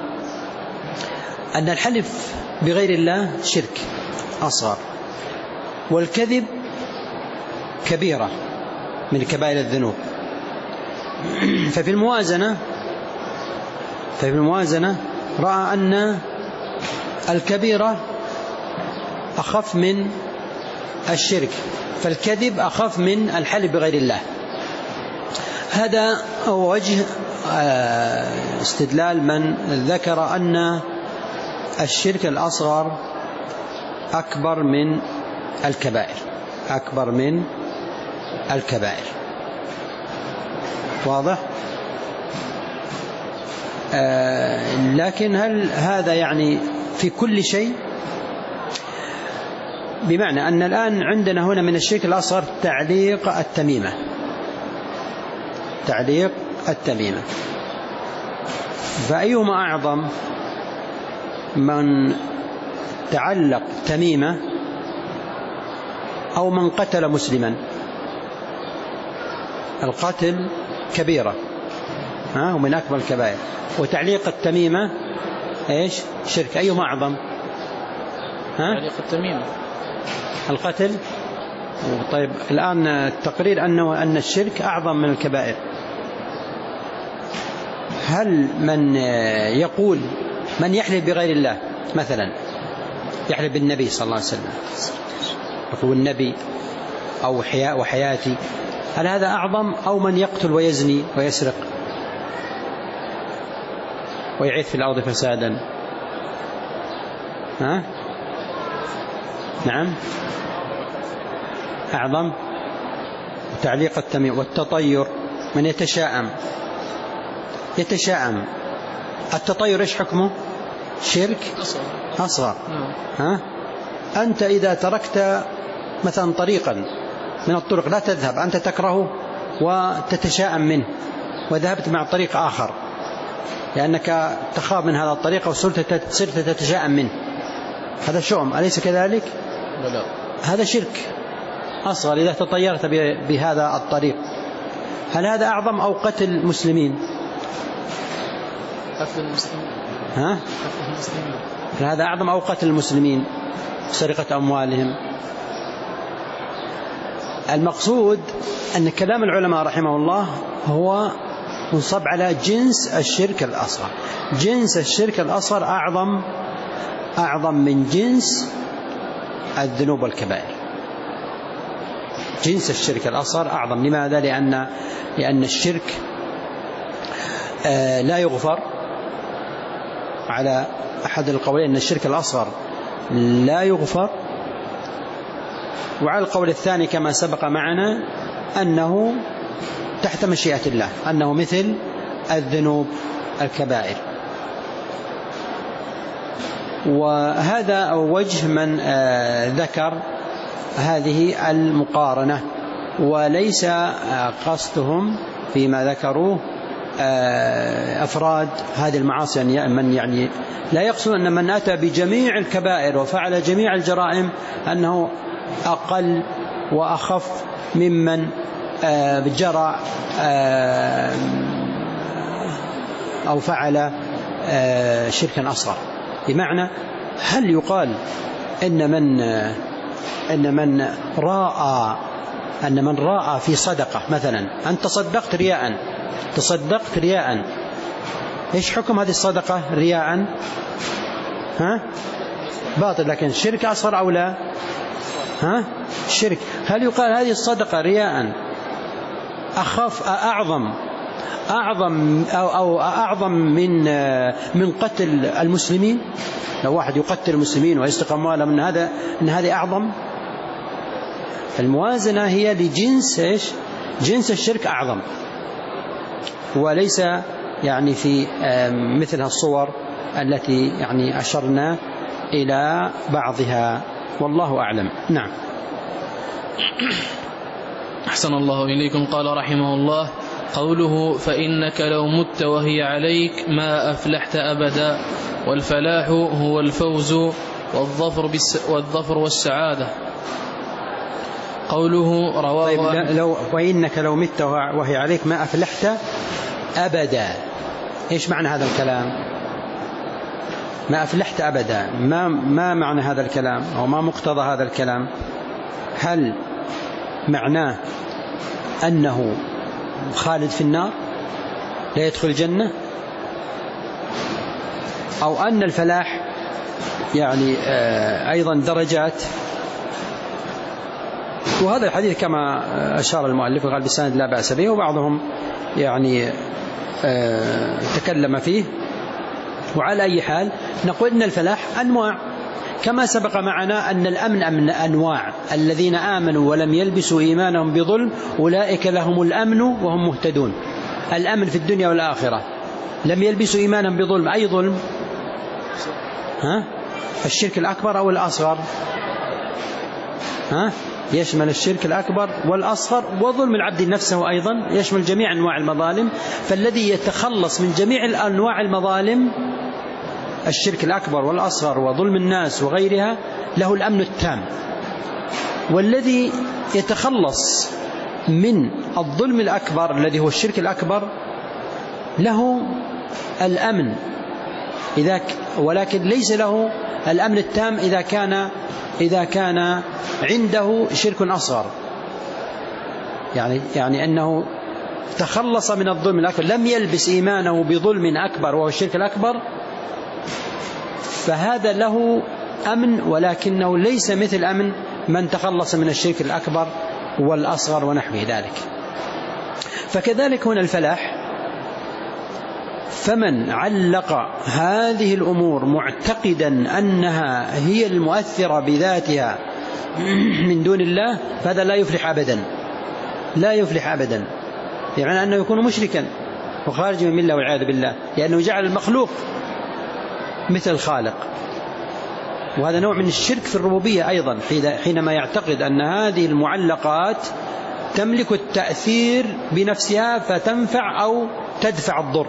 أن الحلف بغير الله شرك أصغر، والكذب كبيرة من كبائر الذنوب. ففي الموازنة ففي الموازنة رأى أن الكبيرة أخف من الشرك، فالكذب أخف من الحلف بغير الله. هذا هو وجه استدلال من ذكر أن الشرك الأصغر أكبر من الكبائر أكبر من الكبائر. واضح؟ آه لكن هل هذا يعني في كل شيء؟ بمعنى أن الآن عندنا هنا من الشرك الأصغر تعليق التميمة تعليق التميمة فأيهما أعظم؟ من تعلق تميمة أو من قتل مسلما؟ القتل كبيرة ها ومن أكبر الكبائر، وتعليق التميمة إيش؟ شرك. أيهما أعظم؟ ها؟ تعليق التميمة القتل. طيب الآن التقرير أنه أن الشرك أعظم من الكبائر. هل من يقول من يحلف بغير الله مثلا يحلف بالنبي صلى الله عليه وسلم، يقول النبي أو حياء وحياتي، هل هذا أعظم أو من يقتل ويزني ويسرق ويعيث في الأرض فسادا؟ ها؟ نعم أعظم. تعليق التميم والتطير، من يتشاءم يتشاءم التطير إيش حكمه؟ شرك أصغر. ها؟ أنت إذا تركت مثلا طريقا من الطرق لا تذهب، أنت تكرهه وتتشاءم منه وذهبت مع طريق آخر لأنك تخاف من هذا الطريق وصرت تتشاءم منه، هذا شؤم أليس كذلك؟ لا. هذا شرك أصغر إذا تطيرت بهذا الطريق. هل هذا أعظم أو قتل المسلمين؟ قتل المسلمين. ها؟ قتل المسلمين. هل هذا أعظم أو قتل المسلمين؟ سرقة أموالهم. المقصود أن كلام العلماء رحمه الله هو منصب على جنس الشرك الأصغر. جنس الشرك الأصغر أعظم أعظم من جنس الذنوب والكبائر. جنس الشرك الأصغر أعظم. لماذا؟ لأن لأن الشرك لا يغفر على أحد القولين، أن الشرك الأصغر لا يغفر، وعلى القول الثاني كما سبق معنا أنه تحت مشيئة الله، أنه مثل الذنوب الكبائر. وهذا وجه من ذكر هذه المقارنة، وليس قصدهم فيما ذكروه أفراد هذه المعاصي، من يعني لا يقصد أن من أتى بجميع الكبائر وفعل جميع الجرائم أنه أقل وأخف ممن جرى أو فعل شركا أصغر. بمعنى هل يقال إن من إن من رأى أن من رأى في صدقة مثلا، أنت تصدقت رياء تصدقت رياء إيش حكم هذه الصدقة رياء؟ ها؟ باطل، لكن شرك أصغر أو لا؟ ها؟ شرك. هل يقال هذه الصدقة رياء أخف أعظم أعظم أو, أو أعظم من من قتل المسلمين؟ لو واحد يقتل المسلمين ويسرق أموالهم من هذا من هذه أعظم؟ الموازنة هي لجنس إيش؟ جنس الشرك أعظم، وليس يعني في مثل الصور التي يعني أشرنا إلى بعضها، والله أعلم. نعم. أحسن الله إليكم. قال رحمه الله: قوله فإنك لو مت وهي عليك ما أفلحت أبدا، والفلاح هو الفوز والظفر, بالس والظفر والسعادة. قوله رواه طيب لو وإنك لو مت وهي عليك ما أفلحت أبدا، إيش معنى هذا الكلام؟ ما أفلحت أبدا، ما, ما معنى هذا الكلام أو ما مقتضى هذا الكلام؟ هل معناه أنه خالد في النار لا يدخل الجنة، أو أن الفلاح يعني أيضا درجات؟ وهذا الحديث كما أشار المؤلف قال بسند لا بأس به، وبعضهم يعني تكلم فيه. وعلى أي حال نقول أن الفلاح أنواع، كما سبق معنا أن الأمن أمن أنواع. الذين آمنوا ولم يلبسوا إيمانهم بظلم أولئك لهم الأمن وهم مهتدون. الأمن في الدنيا والآخرة. لم يلبسوا إيمانهم بظلم، أي ظلم؟ ها؟ الشرك الأكبر أو الأصغر؟ ها؟ يشمل الشرك الأكبر والأصغر، وظلم العبد نفسه أيضا يشمل جميع أنواع المظالم. فالذي يتخلص من جميع أنواع المظالم، الشرك الأكبر والأصغر وظلم الناس وغيرها، له الأمن التام. والذي يتخلص من الظلم الأكبر الذي هو الشرك الأكبر له الأمن إذا ولكن ليس له الأمن التام إذا كان إذا كان عنده شرك أصغر، يعني يعني أنه تخلص من الظلم الأكبر، لم يلبس إيمانه بظلم أكبر وهو الشرك الأكبر، فهذا له أمن، ولكنه ليس مثل أمن من تخلص من الشرك الأكبر والأصغر ونحو ذلك. فكذلك هنا الفلاح، فمن علق هذه الأمور معتقدا أنها هي المؤثرة بذاتها من دون الله فهذا لا يفلح أبدا، لا يفلح أبدا، يعني أنه يكون مشركا وخارج من الله والعياذ بالله، لأنه جعل المخلوق مثل الخالق. وهذا نوع من الشرك في الربوبية أيضا، حينما يعتقد أن هذه المعلقات تملك التأثير بنفسها فتنفع أو تدفع الضر.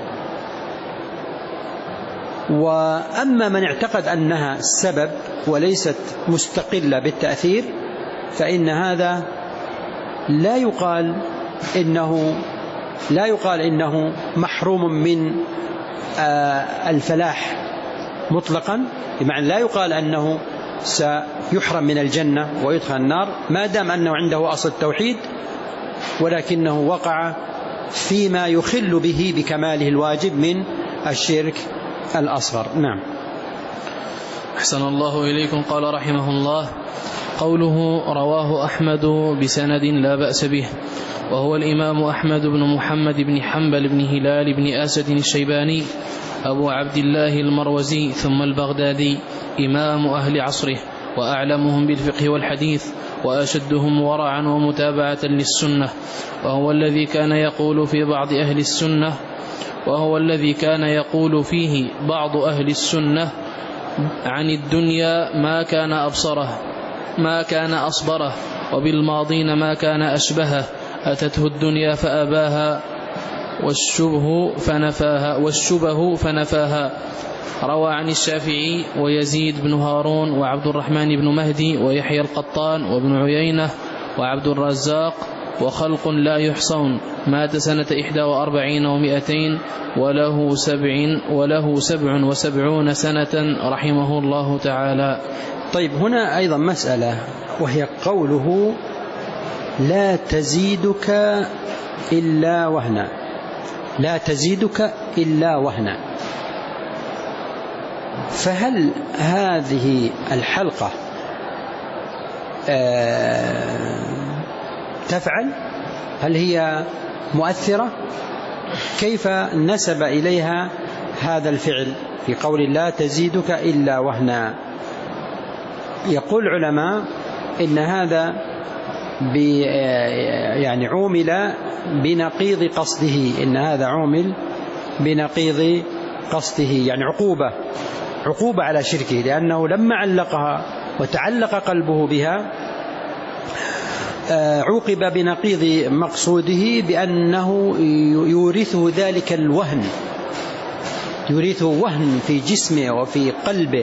وأما من اعتقد أنها السبب وليست مستقلة بالتأثير، فإن هذا لا يقال إنه لا يقال إنه محروم من الفلاح مطلقا، بمعنى لا يقال أنه سيحرم من الجنة ويدخل النار ما دام أنه عنده أصل التوحيد، ولكنه وقع فيما يخل به بكماله الواجب من الشرك الأصغر. نعم. أحسن الله إليكم. قال رحمه الله: قوله رواه أحمد بسند لا بأس به، وهو الإمام أحمد بن محمد بن حنبل بن هلال بن أسد الشيباني أبو عبد الله المروزي ثم البغدادي، إمام أهل عصره وأعلمهم بالفقه والحديث وأشدهم ورعا ومتابعة للسنة، وهو الذي كان يقول في بعض أهل السنة وهو الذي كان يقول فيه بعض أهل السنة عن الدنيا ما كان أبصره ما كان أصبره، وبالماضين ما كان أشبهه، أتته الدنيا فأباها والشبه فنفاها والشبه فنفاها. روى عن الشافعي ويزيد بن هارون وعبد الرحمن بن مهدي ويحيى القطان وابن عيينة وعبد الرزاق وخلق لا يحصون. مات سنة إحدى وأربعين ومئتين وله سبع وله سبع وسبعون سنة رحمه الله تعالى. طيب، هنا أيضا مسألة، وهي قوله لا تزيدك إلا وهنا، لا تزيدك إلا وهنا. فهل هذه الحلقة تفعل؟ هل هي مؤثرة؟ كيف نسب إليها هذا الفعل في قول لا تزيدك إلا وهنا؟ يقول العلماء إن هذا يعني عومل بنقيض قصده، إن هذا عومل بنقيض قصده، يعني عقوبة عقوبة على شركه، لأنه لما علقها وتعلق قلبه بها عوقب بنقيض مقصوده بأنه يورثه ذلك الوهن، يورثه وهن في جسمه وفي قلبه،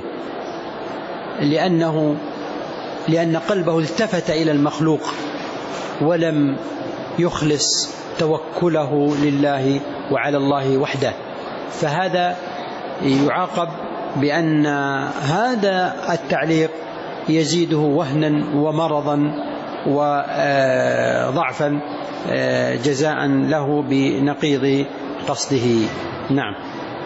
لأنه لأن قلبه التفت إلى المخلوق ولم يخلص توكله لله وعلى الله وحده. فهذا يعاقب بأن هذا التعليق يزيده وهنا ومرضا وضعفا جزاء له بنقيض قصده. نعم.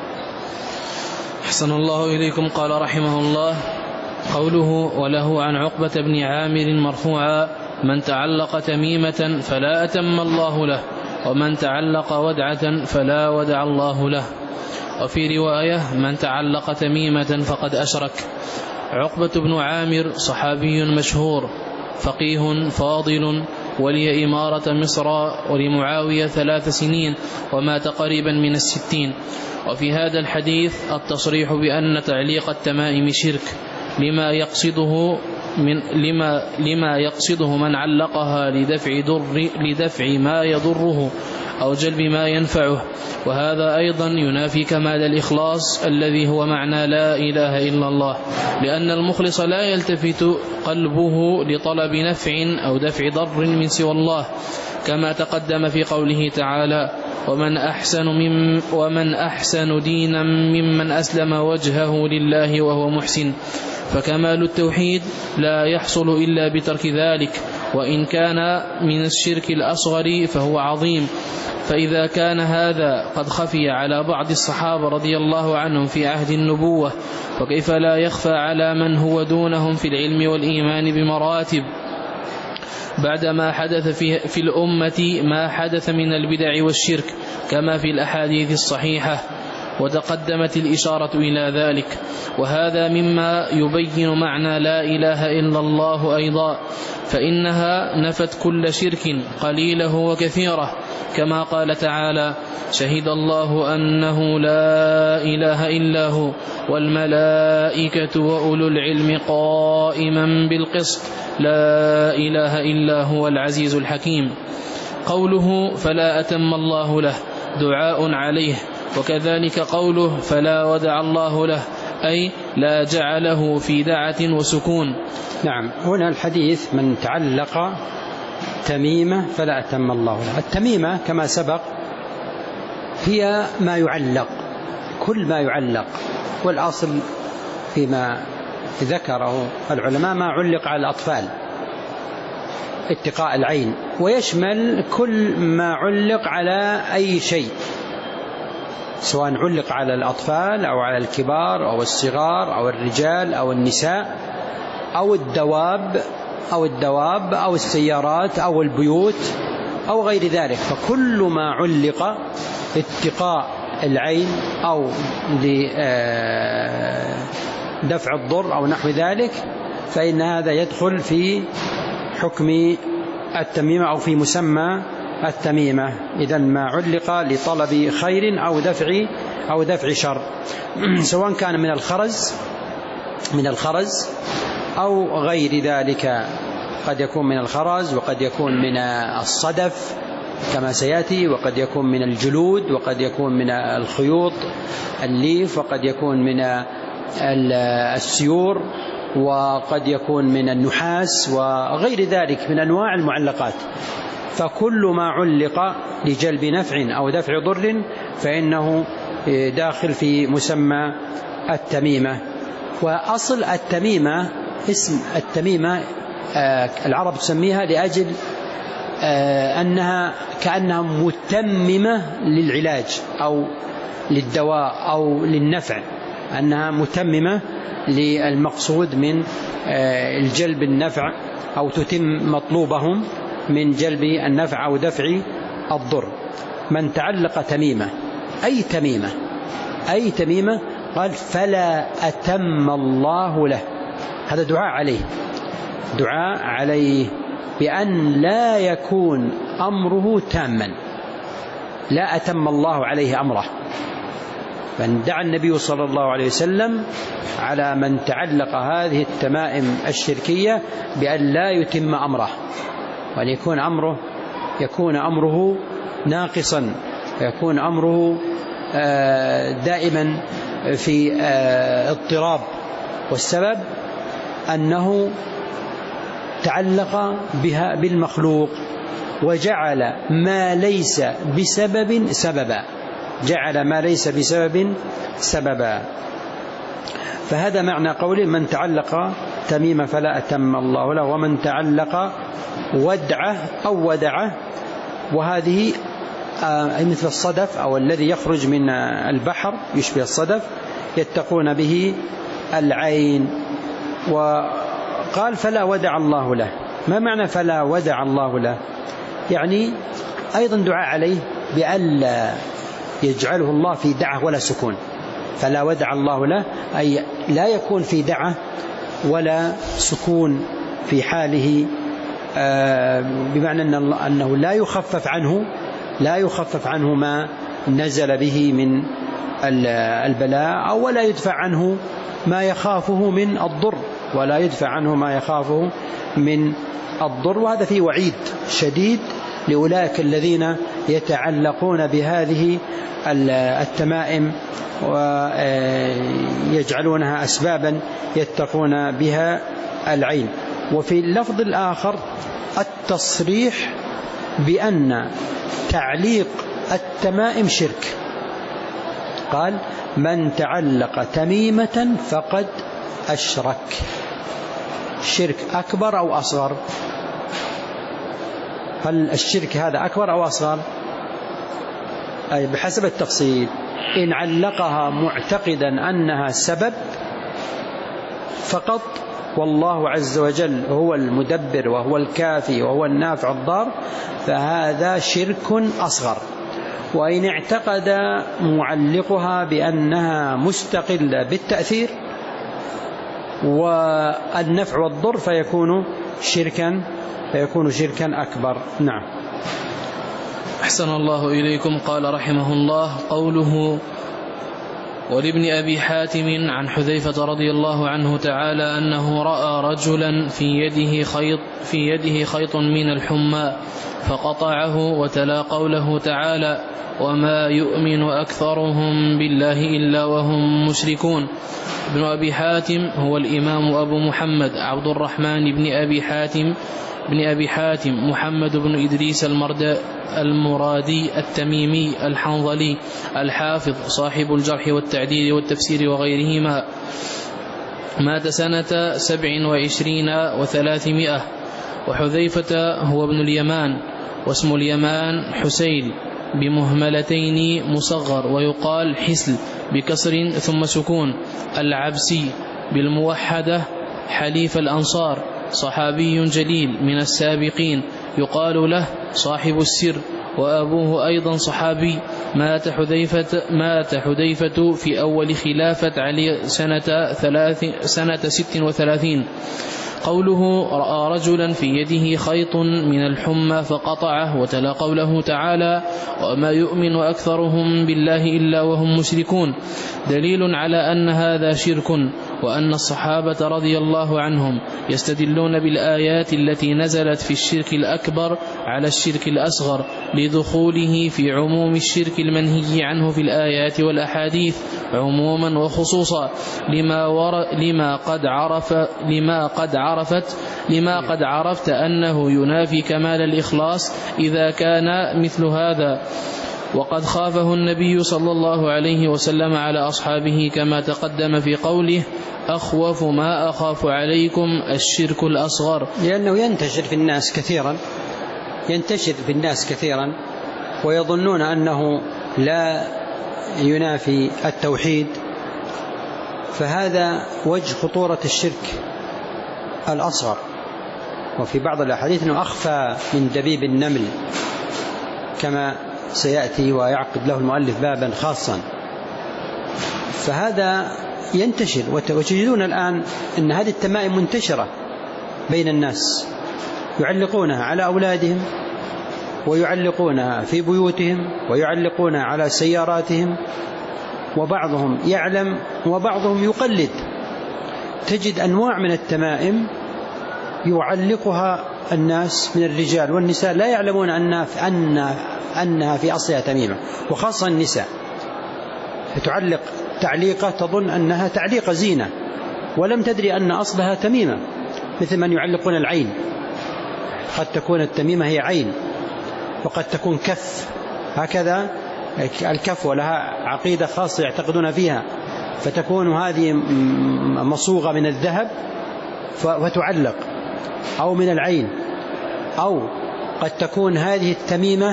أحسن الله إليكم. قال رحمه الله: قوله وله عن عقبة بن عامر مرفوعا: من تعلق تميمة فلا أتم الله له، ومن تعلق ودعة فلا ودع الله له. وفي رواية: من تعلق تميمة فقد أشرك. عقبة بن عامر صحابي مشهور فقيه فاضل، ولي إمارة مصر ولمعاوية ثلاث سنين، ومات قريبا من الستين. وفي هذا الحديث التصريح بأن تعليق التمائم شرك، لما يقصده من لما لما يقصده من علقها لدفع ضر لدفع ما يضره أو جلب ما ينفعه. وهذا أيضا ينافي كمال الإخلاص الذي هو معنى لا إله إلا الله، لأن المخلص لا يلتفت قلبه لطلب نفع أو دفع ضر من سوى الله، كما تقدم في قوله تعالى: ومن أحسن, من ومن أحسن دينا ممن أسلم وجهه لله وهو محسن. فكمال التوحيد لا يحصل إلا بترك ذلك، وإن كان من الشرك الأصغر فهو عظيم. فإذا كان هذا قد خفي على بعض الصحابة رضي الله عنهم في عهد النبوة، فكيف لا يخفى على من هو دونهم في العلم والإيمان بمراتب، بعدما حدث في, في الأمة ما حدث من البدع والشرك كما في الأحاديث الصحيحة، وتقدمت الإشارة إلى ذلك. وهذا مما يبين معنى لا إله إلا الله أيضا، فإنها نفت كل شرك قليله وكثيره، كما قال تعالى: شهد الله أنه لا إله إلا هو والملائكة وأولو العلم قائما بالقسط لا إله إلا هو العزيز الحكيم. قوله فلا أتم الله له دعاء عليه، وكذلك قوله فلا ودع الله له أي لا جعله في دعة وسكون. نعم. هنا الحديث من تعلق تميمة فلا أتم الله له. التميمة كما سبق هي ما يعلق، كل ما يعلق، والأصل فيما ذكره العلماء ما علق على الأطفال اتقاء العين، ويشمل كل ما علق على أي شيء، سواء علق على الأطفال أو على الكبار أو الصغار أو الرجال أو النساء أو الدواب أو الدواب أو السيارات أو البيوت أو غير ذلك. فكل ما علق اتقاء العين أو لدفع الضر أو نحو ذلك فإن هذا يدخل في حكم التميمة أو في مسمى التميمة. إذن ما علق لطلب خير أو دفع أو دفع شر، سواء كان من الخرز من الخرز أو غير ذلك، قد يكون من الخرز وقد يكون من الصدف كما سيأتي، وقد يكون من الجلود، وقد يكون من الخيوط الليف، وقد يكون من السيور، وقد يكون من النحاس وغير ذلك من أنواع المعلقات. فكل ما علق لجلب نفع أو دفع ضر فإنه داخل في مسمى التميمة. وأصل التميمة اسم التميمة العرب تسميها لأجل أنها كأنها متممة للعلاج أو للدواء أو للنفع، أنها متممة للمقصود من الجلب النفع أو تتم مطلوبهم من جلب النفع أو دفع الضر. من تعلق تميمة أي تميمة أي تميمة قال فلا أتم الله له، هذا دعاء عليه، دعاء عليه بأن لا يكون أمره تاما، لا أتم الله عليه أمره. فدعا النبي صلى الله عليه وسلم على من تعلق هذه التمائم الشركية بأن لا يتم أمره، وأن يكون أمره يكون أمره ناقصا، ويكون أمره دائما في اضطراب. والسبب أنه تعلق بها بالمخلوق وجعل ما ليس بسبب سببا، جعل ما ليس بسبب سببا. فهذا معنى قوله من تعلق تميمة فلا أتم الله له، ومن تعلق ودعه أو ودعه، وهذه مثل الصدف أو الذي يخرج من البحر يشبه الصدف يتقون به العين. وقال فلا ودع الله له. ما معنى فلا ودع الله له؟ يعني أيضا دعاء عليه بألا يجعله الله في دعة ولا سكون. فلا ودع الله له أي لا يكون في دعة ولا سكون في حاله، بمعنى أنه لا يخفف عنه لا يخفف عنه ما نزل به من البلاء، أو ولا يدفع عنه ما يخافه من الضر، ولا يدفع عنه ما يخافه من الضر. وهذا فيه وعيد شديد لأولئك الذين يتعلقون بهذه التمائم ويجعلونها أسبابا يتقون بها العين. وفي اللفظ الآخر التصريح بأن تعليق التمائم شرك، قال من تعلق تميمة فقد أشرك. شرك أكبر أو أصغر؟ هل الشرك هذا أكبر أو أصغر؟ أي بحسب التفصيل. إن علقها معتقدا أنها سبب فقط، والله عز وجل هو المدبر وهو الكافي وهو النافع الضار، فهذا شرك أصغر. وإن اعتقد معلقها بأنها مستقلة بالتأثير والنفع والضر فيكون شركا فيكون شركا أكبر. نعم. أحسن الله إليكم. قال رحمه الله قوله ولابن أبي حاتم عن حذيفة رضي الله عنه تعالى أنه رأى رجلا في يده خيط في يده خيط من الحمى فقطعه، وتلا قوله تعالى وما يؤمن أكثرهم بالله إلا وهم مشركون. ابن أبي حاتم هو الإمام أبو محمد عبد الرحمن بن أبي حاتم بن أبي حاتم محمد بن إدريس المرادي التميمي الحنظلي الحافظ صاحب الجرح والتعديل والتفسير وغيرهما، مات سنة سبع وعشرين وثلاثمائة. وحذيفة هو ابن اليمان، واسم اليمان حسين بمهملتين مصغر، ويقال حسل بكسر ثم سكون. العبسي بالموحدة حليف الأنصار، صحابي جليل من السابقين، يقال له صاحب السر، وأبوه أيضا صحابي. مات حذيفة, مات حذيفة في أول خلافة علي سنة, ثلاث سنة ست وثلاثين. قوله رأى رجلا في يده خيط من الحمى فقطعه، وتلا قوله تعالى وما يؤمن أكثرهم بالله إلا وهم مشركون، دليل على أن هذا شرك، وأن الصحابة رضي الله عنهم يستدلون بالآيات التي نزلت في الشرك الأكبر على الشرك الأصغر لدخوله في عموم الشرك المنهي عنه في الآيات والأحاديث عموما وخصوصا، لما, ور... لما قد عرف لما قد عرفت لما قد عرفت أنه ينافي كمال الإخلاص إذا كان مثل هذا. وقد خافه النبي صلى الله عليه وسلم على أصحابه كما تقدم في قوله أخوف ما أخاف عليكم الشرك الأصغر، لأنه ينتشر في الناس كثيرا ينتشر في الناس كثيرا ويظنون أنه لا ينافي التوحيد، فهذا وجه خطورة الشرك الأصغر. وفي بعض الأحاديث أنه أخفى من دبيب النمل كما سيأتي ويعقد له المؤلف بابا خاصا. فهذا ينتشر، وتجدون الآن أن هذه التمائم منتشرة بين الناس، يعلقونها على أولادهم، ويعلقونها في بيوتهم، ويعلقونها على سياراتهم، وبعضهم يعلم وبعضهم يقلد. تجد أنواع من التمائم يعلقها الناس من الرجال والنساء لا يعلمون أنها في, أن أنها في أصلها تميمة، وخاصة النساء فتعلق تعليقة تظن أنها تعليق زينة ولم تدري أن أصلها تميمة، مثل من يعلقون العين، قد تكون التميمة هي عين، وقد تكون كف، هكذا الكف ولها عقيدة خاصة يعتقدون فيها، فتكون هذه مصوغة من الذهب فتعلق، أو من العين، أو قد تكون هذه التميمة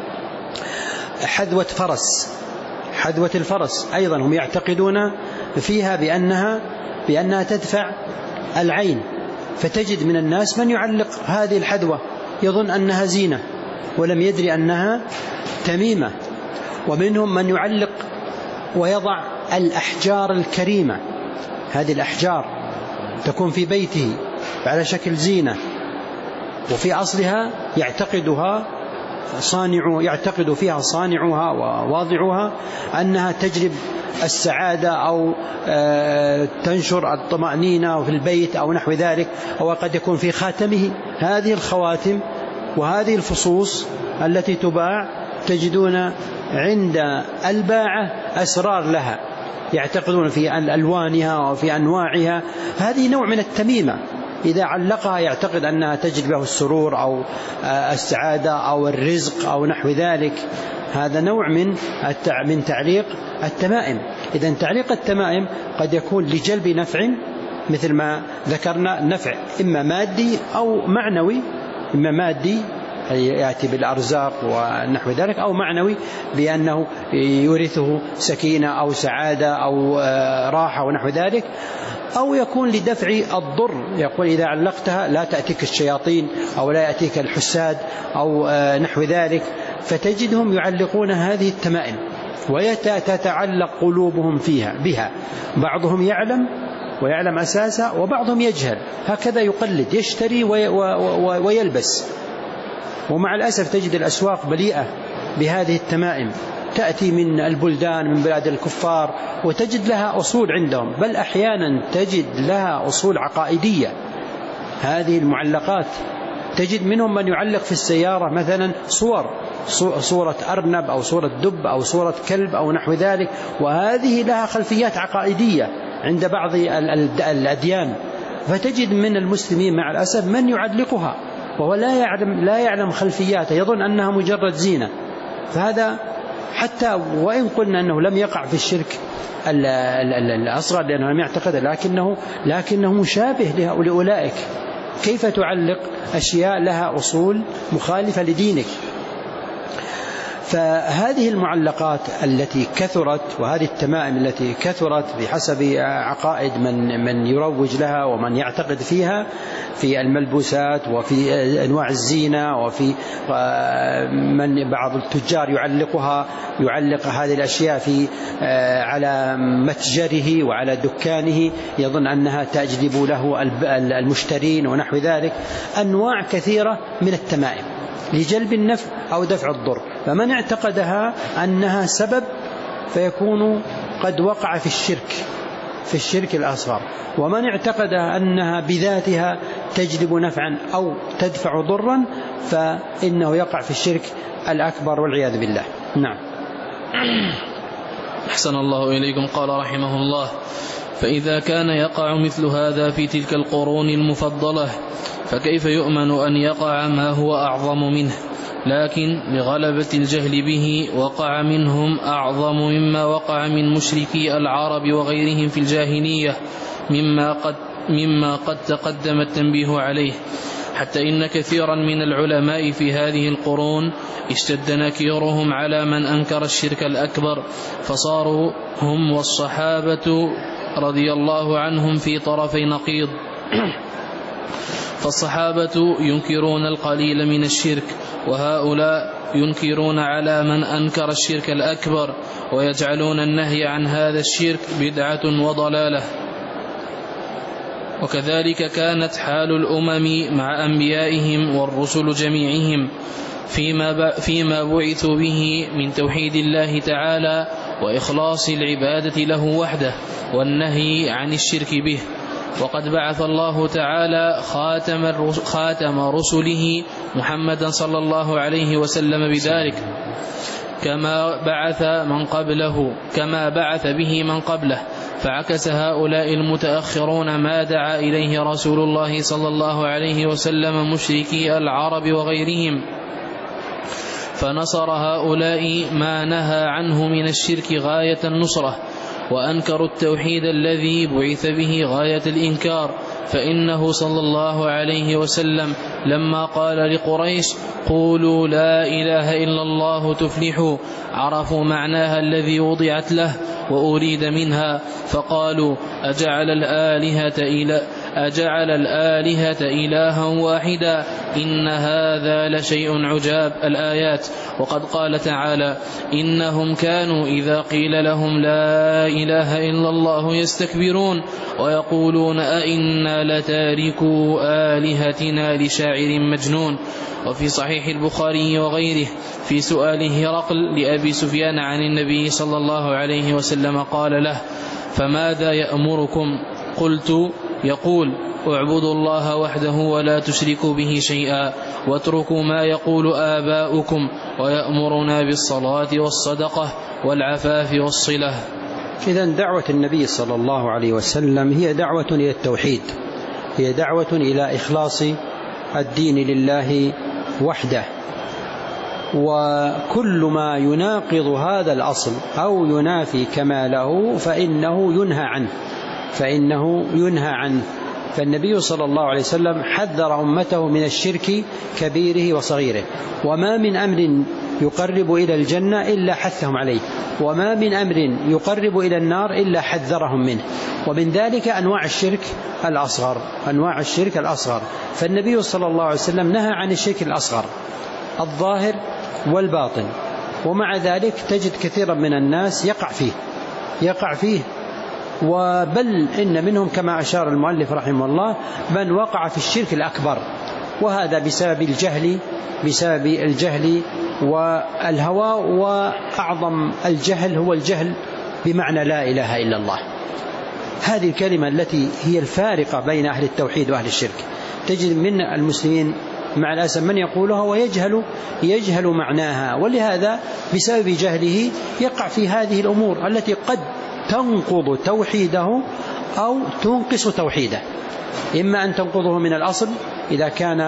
حذوة فرس، حذوة الفرس أيضا هم يعتقدون فيها بأنها, بأنها تدفع العين، فتجد من الناس من يعلق هذه الحذوة يظن أنها زينة ولم يدري أنها تميمة. ومنهم من يعلق ويضع الأحجار الكريمة، هذه الأحجار تكون في بيته على شكل زينة، وفي أصلها يعتقدها صانع يعتقد فيها صانعها وواضعها أنها تجلب السعادة أو تنشر الطمأنينة في البيت أو نحو ذلك، أو قد يكون في خاتمه. هذه الخواتم وهذه الفصوص التي تباع تجدون عند الباعة أسرار لها، يعتقدون في ألوانها وفي أنواعها. هذه نوع من التميمة، إذا علقها يعتقد أنها تجلب له السرور أو السعادة أو الرزق أو نحو ذلك. هذا نوع من من تعليق التمائم. إذن تعليق التمائم قد يكون لجلب نفع مثل ما ذكرنا، نفع إما مادي أو معنوي، إما مادي يأتي بالأرزاق ونحو ذلك، أو معنوي بأنه يورثه سكينة أو سعادة أو راحة ونحو ذلك، أو يكون لدفع الضر، يقول إذا علقتها لا تأتيك الشياطين أو لا يأتيك الحساد أو نحو ذلك. فتجدهم يعلقون هذه التمائم ويتتعلق قلوبهم فيها بها، بعضهم يعلم ويعلم أساسا، وبعضهم يجهل، هكذا يقلد، يشتري ويلبس. ومع الأسف تجد الأسواق مليئة بهذه التمائم، تأتي من البلدان من بلاد الكفار وتجد لها أصول عندهم، بل أحيانا تجد لها أصول عقائدية. هذه المعلقات تجد منهم من يعلق في السيارة مثلا صور صورة أرنب أو صورة دب أو صورة كلب أو نحو ذلك، وهذه لها خلفيات عقائدية عند بعض الأديان. فتجد من المسلمين مع الأسف من يعلقها وهو لا يعلم, لا يعلم خلفياته، يظن أنها مجرد زينة. فهذا حتى وإن قلنا أنه لم يقع في الشرك الأصغر لأنه لم يعتقد، لكنه, لكنه مشابه لأولئك. كيف تعلق أشياء لها أصول مخالفة لدينك؟ فهذه المعلقات التي كثرت وهذه التمائم التي كثرت بحسب عقائد من من يروج لها ومن يعتقد فيها في الملبوسات وفي أنواع الزينة، وفي من بعض التجار يعلقها يعلق هذه الأشياء في على متجره وعلى دكانه، يظن أنها تجلب له المشترين ونحو ذلك. أنواع كثيرة من التمائم لجلب النفع أو دفع الضر، فمن اعتقدها أنها سبب فيكون قد وقع في الشرك في الشرك الأصغر، ومن اعتقدها أنها بذاتها تجلب نفعا أو تدفع ضرا فإنه يقع في الشرك الأكبر والعياذ بالله. نعم. أحسن الله إليكم. قال رحمه الله: فإذا كان يقع مثل هذا في تلك القرون المفضلة فكيف يؤمن أن يقع ما هو أعظم منه؟ لكن لغلبة الجهل به وقع منهم أعظم مما وقع من مشركي العرب وغيرهم في الجاهلية، مما قد, مما قد تقدم التنبيه عليه، حتى إن كثيرا من العلماء في هذه القرون اشتد نكيرهم على من أنكر الشرك الأكبر، فصاروا هم والصحابة رضي الله عنهم في طرفي نقيض. فالصحابة ينكرون القليل من الشرك، وهؤلاء ينكرون على من أنكر الشرك الأكبر، ويجعلون النهي عن هذا الشرك بدعة وضلالة. وكذلك كانت حال الأمم مع أنبيائهم والرسل جميعهم فيما, فيما بعثوا به من توحيد الله تعالى وإخلاص العبادة له وحده والنهي عن الشرك به. وقد بعث الله تعالى خاتم, خاتم رسله محمدا صلى الله عليه وسلم بذلك، كما بعث من قبله كما بعث به من قبله، فعكس هؤلاء المتأخرون ما دعا إليه رسول الله صلى الله عليه وسلم مشركي العرب وغيرهم، فنصر هؤلاء ما نهى عنه من الشرك غاية النصرة، وأنكروا التوحيد الذي بعث به غاية الإنكار. فإنه صلى الله عليه وسلم لما قال لقريش: قولوا لا إله إلا الله تفلحوا، عرفوا معناها الذي وضعت له وأريد منها، فقالوا: أجعل الآلهة إلى أجعل الآلهة إلها واحدا إن هذا لشيء عجاب. الآيات. وقد قال تعالى: إنهم كانوا إذا قيل لهم لا إله إلا الله يستكبرون ويقولون أئنا لتاركو آلهتنا لشاعر مجنون. وفي صحيح البخاري وغيره في سؤال هرقل لأبي سفيان عن النبي صلى الله عليه وسلم قال له: فماذا يأمركم؟ قلت: يقول: اعبدوا الله وحده ولا تشركوا به شيئا واتركوا ما يقول آباؤكم، ويأمرنا بالصلاة والصدقة والعفاف والصلة. إذن دعوة النبي صلى الله عليه وسلم هي دعوة إلى التوحيد، هي دعوة إلى إخلاص الدين لله وحده، وكل ما يناقض هذا الأصل أو ينافي كماله فإنه ينهى عنه فإنه ينهى عنه فالنبي صلى الله عليه وسلم حذر أمته من الشرك كبيره وصغيره، وما من أمر يقرب إلى الجنة إلا حثهم عليه، وما من أمر يقرب إلى النار إلا حذرهم منه. ومن ذلك أنواع الشرك الأصغر أنواع الشرك الأصغر فالنبي صلى الله عليه وسلم نهى عن الشرك الأصغر الظاهر والباطن، ومع ذلك تجد كثيرا من الناس يقع فيه يقع فيه وبل إن منهم كما أشار المؤلف رحمه الله من وقع في الشرك الأكبر، وهذا بسبب الجهل بسبب الجهل والهوى، وأعظم الجهل هو الجهل بمعنى لا إله إلا الله. هذه الكلمة التي هي الفارقة بين أهل التوحيد وأهل الشرك. تجد من المسلمين مع الأسف من يقولها ويجهل يجهل معناها، ولهذا بسبب جهله يقع في هذه الأمور التي قد تنقض توحيده أو تنقص توحيده، إما أن تنقضه من الأصل إذا كان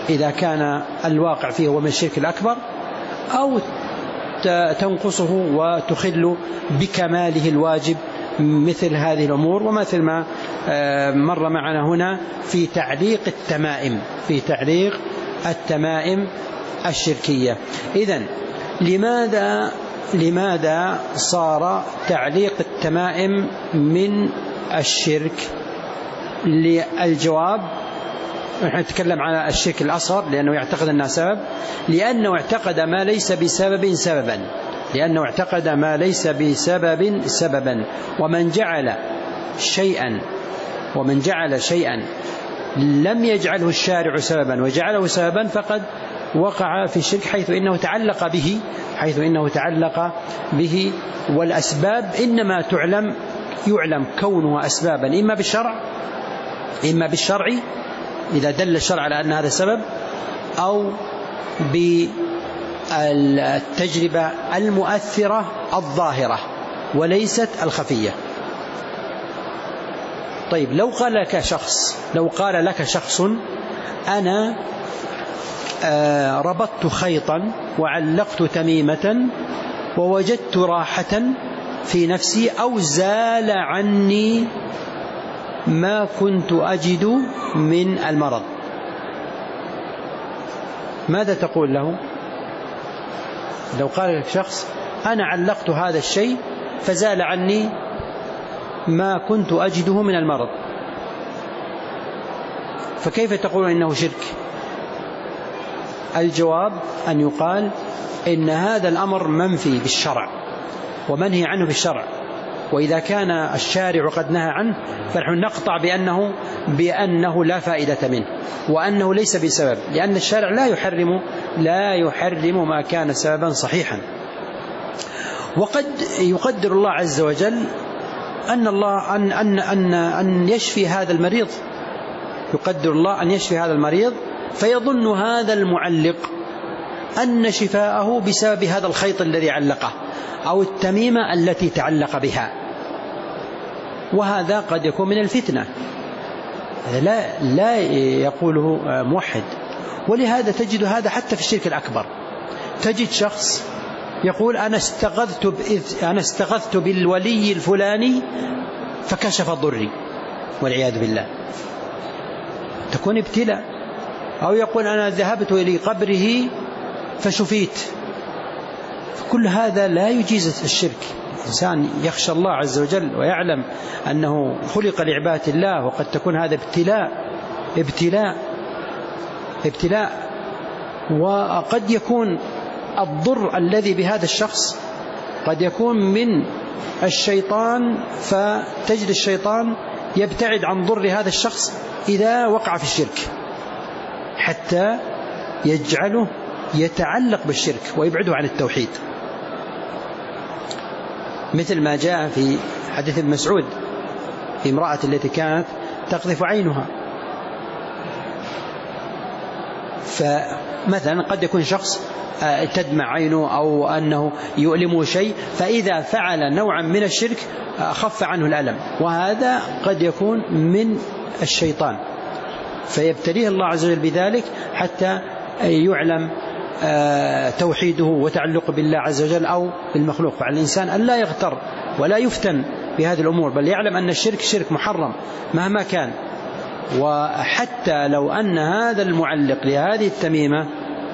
إذا كان الواقع فيه هو من الشرك الأكبر، أو تنقصه وتخل بكماله الواجب مثل هذه الأمور، ومثل ما مر معنا هنا في تعليق التمائم في تعليق التمائم الشركية. إذن لماذا لماذا صار تعليق التمائم من الشرك؟ للجواب، نحن نتكلم على الشرك الأصغر لأنه يعتقد أنه سبب، لأنه اعتقد ما ليس بسبب سببا لأنه اعتقد ما ليس بسبب سببا ومن جعل شيئا ومن جعل شيئا لم يجعله الشارع سببا وجعله سببا فقد وقع في الشرك، حيث إنه تعلق به حيث إنه تعلق به والأسباب إنما تعلم يعلم كونها أسبابا إما بالشرع إما بالشرع إذا دل الشرع على أن هذا سبب، أو بالتجربة المؤثرة الظاهرة وليست الخفية. طيب لو قال لك شخص لو قال لك شخص أنا ربطت خيطا وعلقت تميمة ووجدت راحة في نفسي أو زال عني ما كنت أجد من المرض، ماذا تقول له؟ لو قال لك شخص أنا علقت هذا الشيء فزال عني ما كنت أجده من المرض، فكيف تقول إنه شرك؟ الجواب أن يقال إن هذا الأمر منفي بالشرع ومنهي عنه بالشرع، وإذا كان الشارع قد نهى عنه فنحن نقطع بأنه, بأنه لا فائدة منه وأنه ليس بسبب، لأن الشارع لا يحرم لا يحرم ما كان سببا صحيحا. وقد يقدر الله عز وجل أن الله أن أن أن أن يشفي هذا المريض، يقدر الله أن يشفي هذا المريض فيظن هذا المعلق أن شفاءه بسبب هذا الخيط الذي علقه أو التميمة التي تعلق بها، وهذا قد يكون من الفتنة، لا لا يقوله موحد. ولهذا تجد هذا حتى في الشرك الأكبر، تجد شخص يقول أنا استغثت أنا استغثت بالولي الفلاني فكشف ضري والعياذ بالله، تكون ابتلاء. أو يقول أنا ذهبت إلى قبره فشفيت، كل هذا لا يجيز الشرك. الإنسان يخشى الله عز وجل ويعلم أنه خلق لعبادة الله، وقد تكون هذا ابتلاء ابتلاء ابتلاء وقد يكون الضر الذي بهذا الشخص قد يكون من الشيطان، فتجد الشيطان يبتعد عن ضر هذا الشخص إذا وقع في الشرك حتى يجعله يتعلق بالشرك ويبعده عن التوحيد، مثل ما جاء في حديث ابن مسعود في امرأة التي كانت تقذف عينها. فمثلا قد يكون شخص تدمع عينه أو أنه يؤلمه شيء، فإذا فعل نوعا من الشرك خف عنه الألم، وهذا قد يكون من الشيطان، فيبتليه الله عز وجل بذلك حتى يعلم توحيده وتعلق بالله عز وجل أو بالمخلوق. فعلى الإنسان أن لا يغتر ولا يفتن بهذه الأمور، بل يعلم أن الشرك شرك محرم مهما كان. وحتى لو أن هذا المعلق لهذه التميمة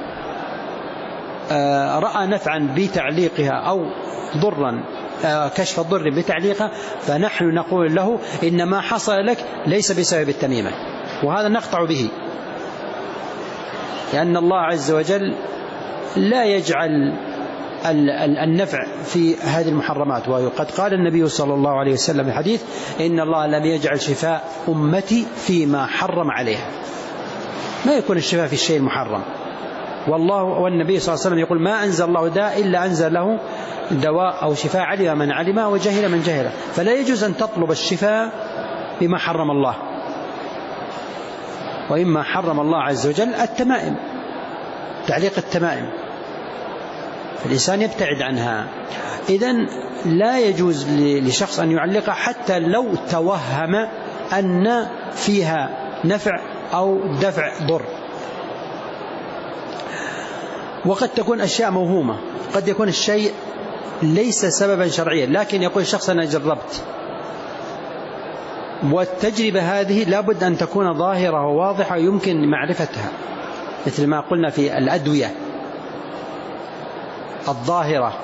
رأى نفعا بتعليقها أو ضرا كشف الضر بتعليقها، فنحن نقول له إن ما حصل لك ليس بسبب التميمة، وهذا نقطع به، لأن الله عز وجل لا يجعل النفع في هذه المحرمات. وقد قال النبي صلى الله عليه وسلم في الحديث إن الله لم يجعل شفاء أمتي فيما حرم عليها، ما يكون الشفاء في الشيء المحرم. والله والنبي صلى الله عليه وسلم يقول ما أنزل الله داء إلا أنزل له دواء أو شفاء، علم من علم وجهل من جهل. فلا يجوز أن تطلب الشفاء بما حرم الله، وإما حرم الله عز وجل التمائم، تعليق التمائم، فالإنسان يبتعد عنها. إذن لا يجوز لشخص أن يعلقها حتى لو توهم أن فيها نفع أو دفع ضر، وقد تكون أشياء موهومة، قد يكون الشيء ليس سببا شرعيا، لكن يقول الشخص أنا جربت. والتجربة هذه لابد أن تكون ظاهرة وواضحة يمكن معرفتها، مثل ما قلنا في الأدوية الظاهرة.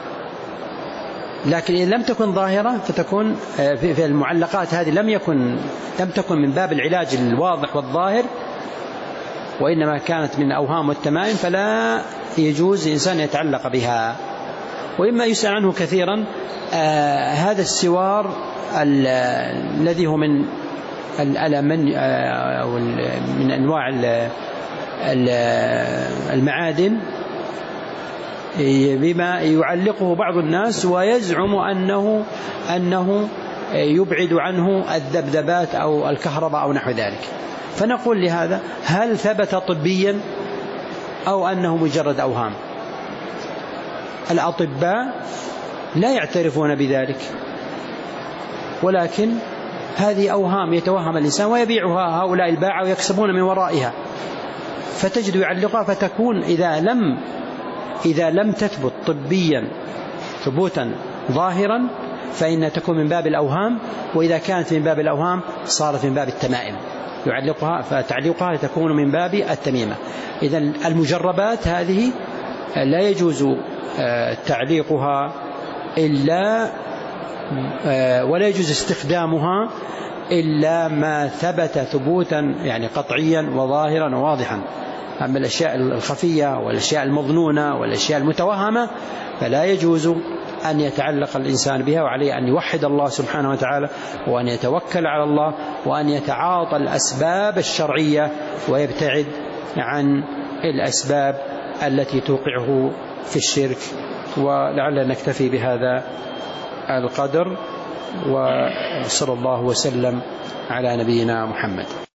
لكن إن لم تكن ظاهرة فتكون في المعلقات هذه لم يكن لم تكن من باب العلاج الواضح والظاهر، وإنما كانت من أوهام والتمائم، فلا يجوز الإنسان يتعلق بها. وإما يسأل عنه كثيرا آه هذا السوار الذي هو من الألمن آه من أنواع المعادن، بما يعلقه بعض الناس ويزعم أنه أنه يبعد عنه الذبذبات أو الكهرباء أو نحو ذلك. فنقول لهذا هل ثبت طبيا أو أنه مجرد أوهام؟ الأطباء لا يعترفون بذلك، ولكن هذه أوهام يتوهم الإنسان ويبيعها هؤلاء الباعة ويكسبون من ورائها، فتجد يعلقها، فتكون إذا لم إذا لم تثبت طبيا ثبوتا ظاهرا فإنها تكون من باب الأوهام، وإذا كانت من باب الأوهام صارت من باب التمائم، يعلقها فتعليقها تكون من باب التميمة. إذن المجربات هذه لا يجوز تعليقها إلا ولا يجوز استخدامها إلا ما ثبت ثبوتا يعني قطعيا وظاهرا وواضحا. أما الأشياء الخفية والأشياء المظنونة والأشياء المتوهمة فلا يجوز أن يتعلق الإنسان بها، وعليه أن يوحد الله سبحانه وتعالى، وأن يتوكل على الله، وأن يتعاطى الأسباب الشرعية ويبتعد عن الأسباب التي توقعه في الشرك. ولعلنا نكتفي بهذا القدر، وصلى الله وسلم على نبينا محمد.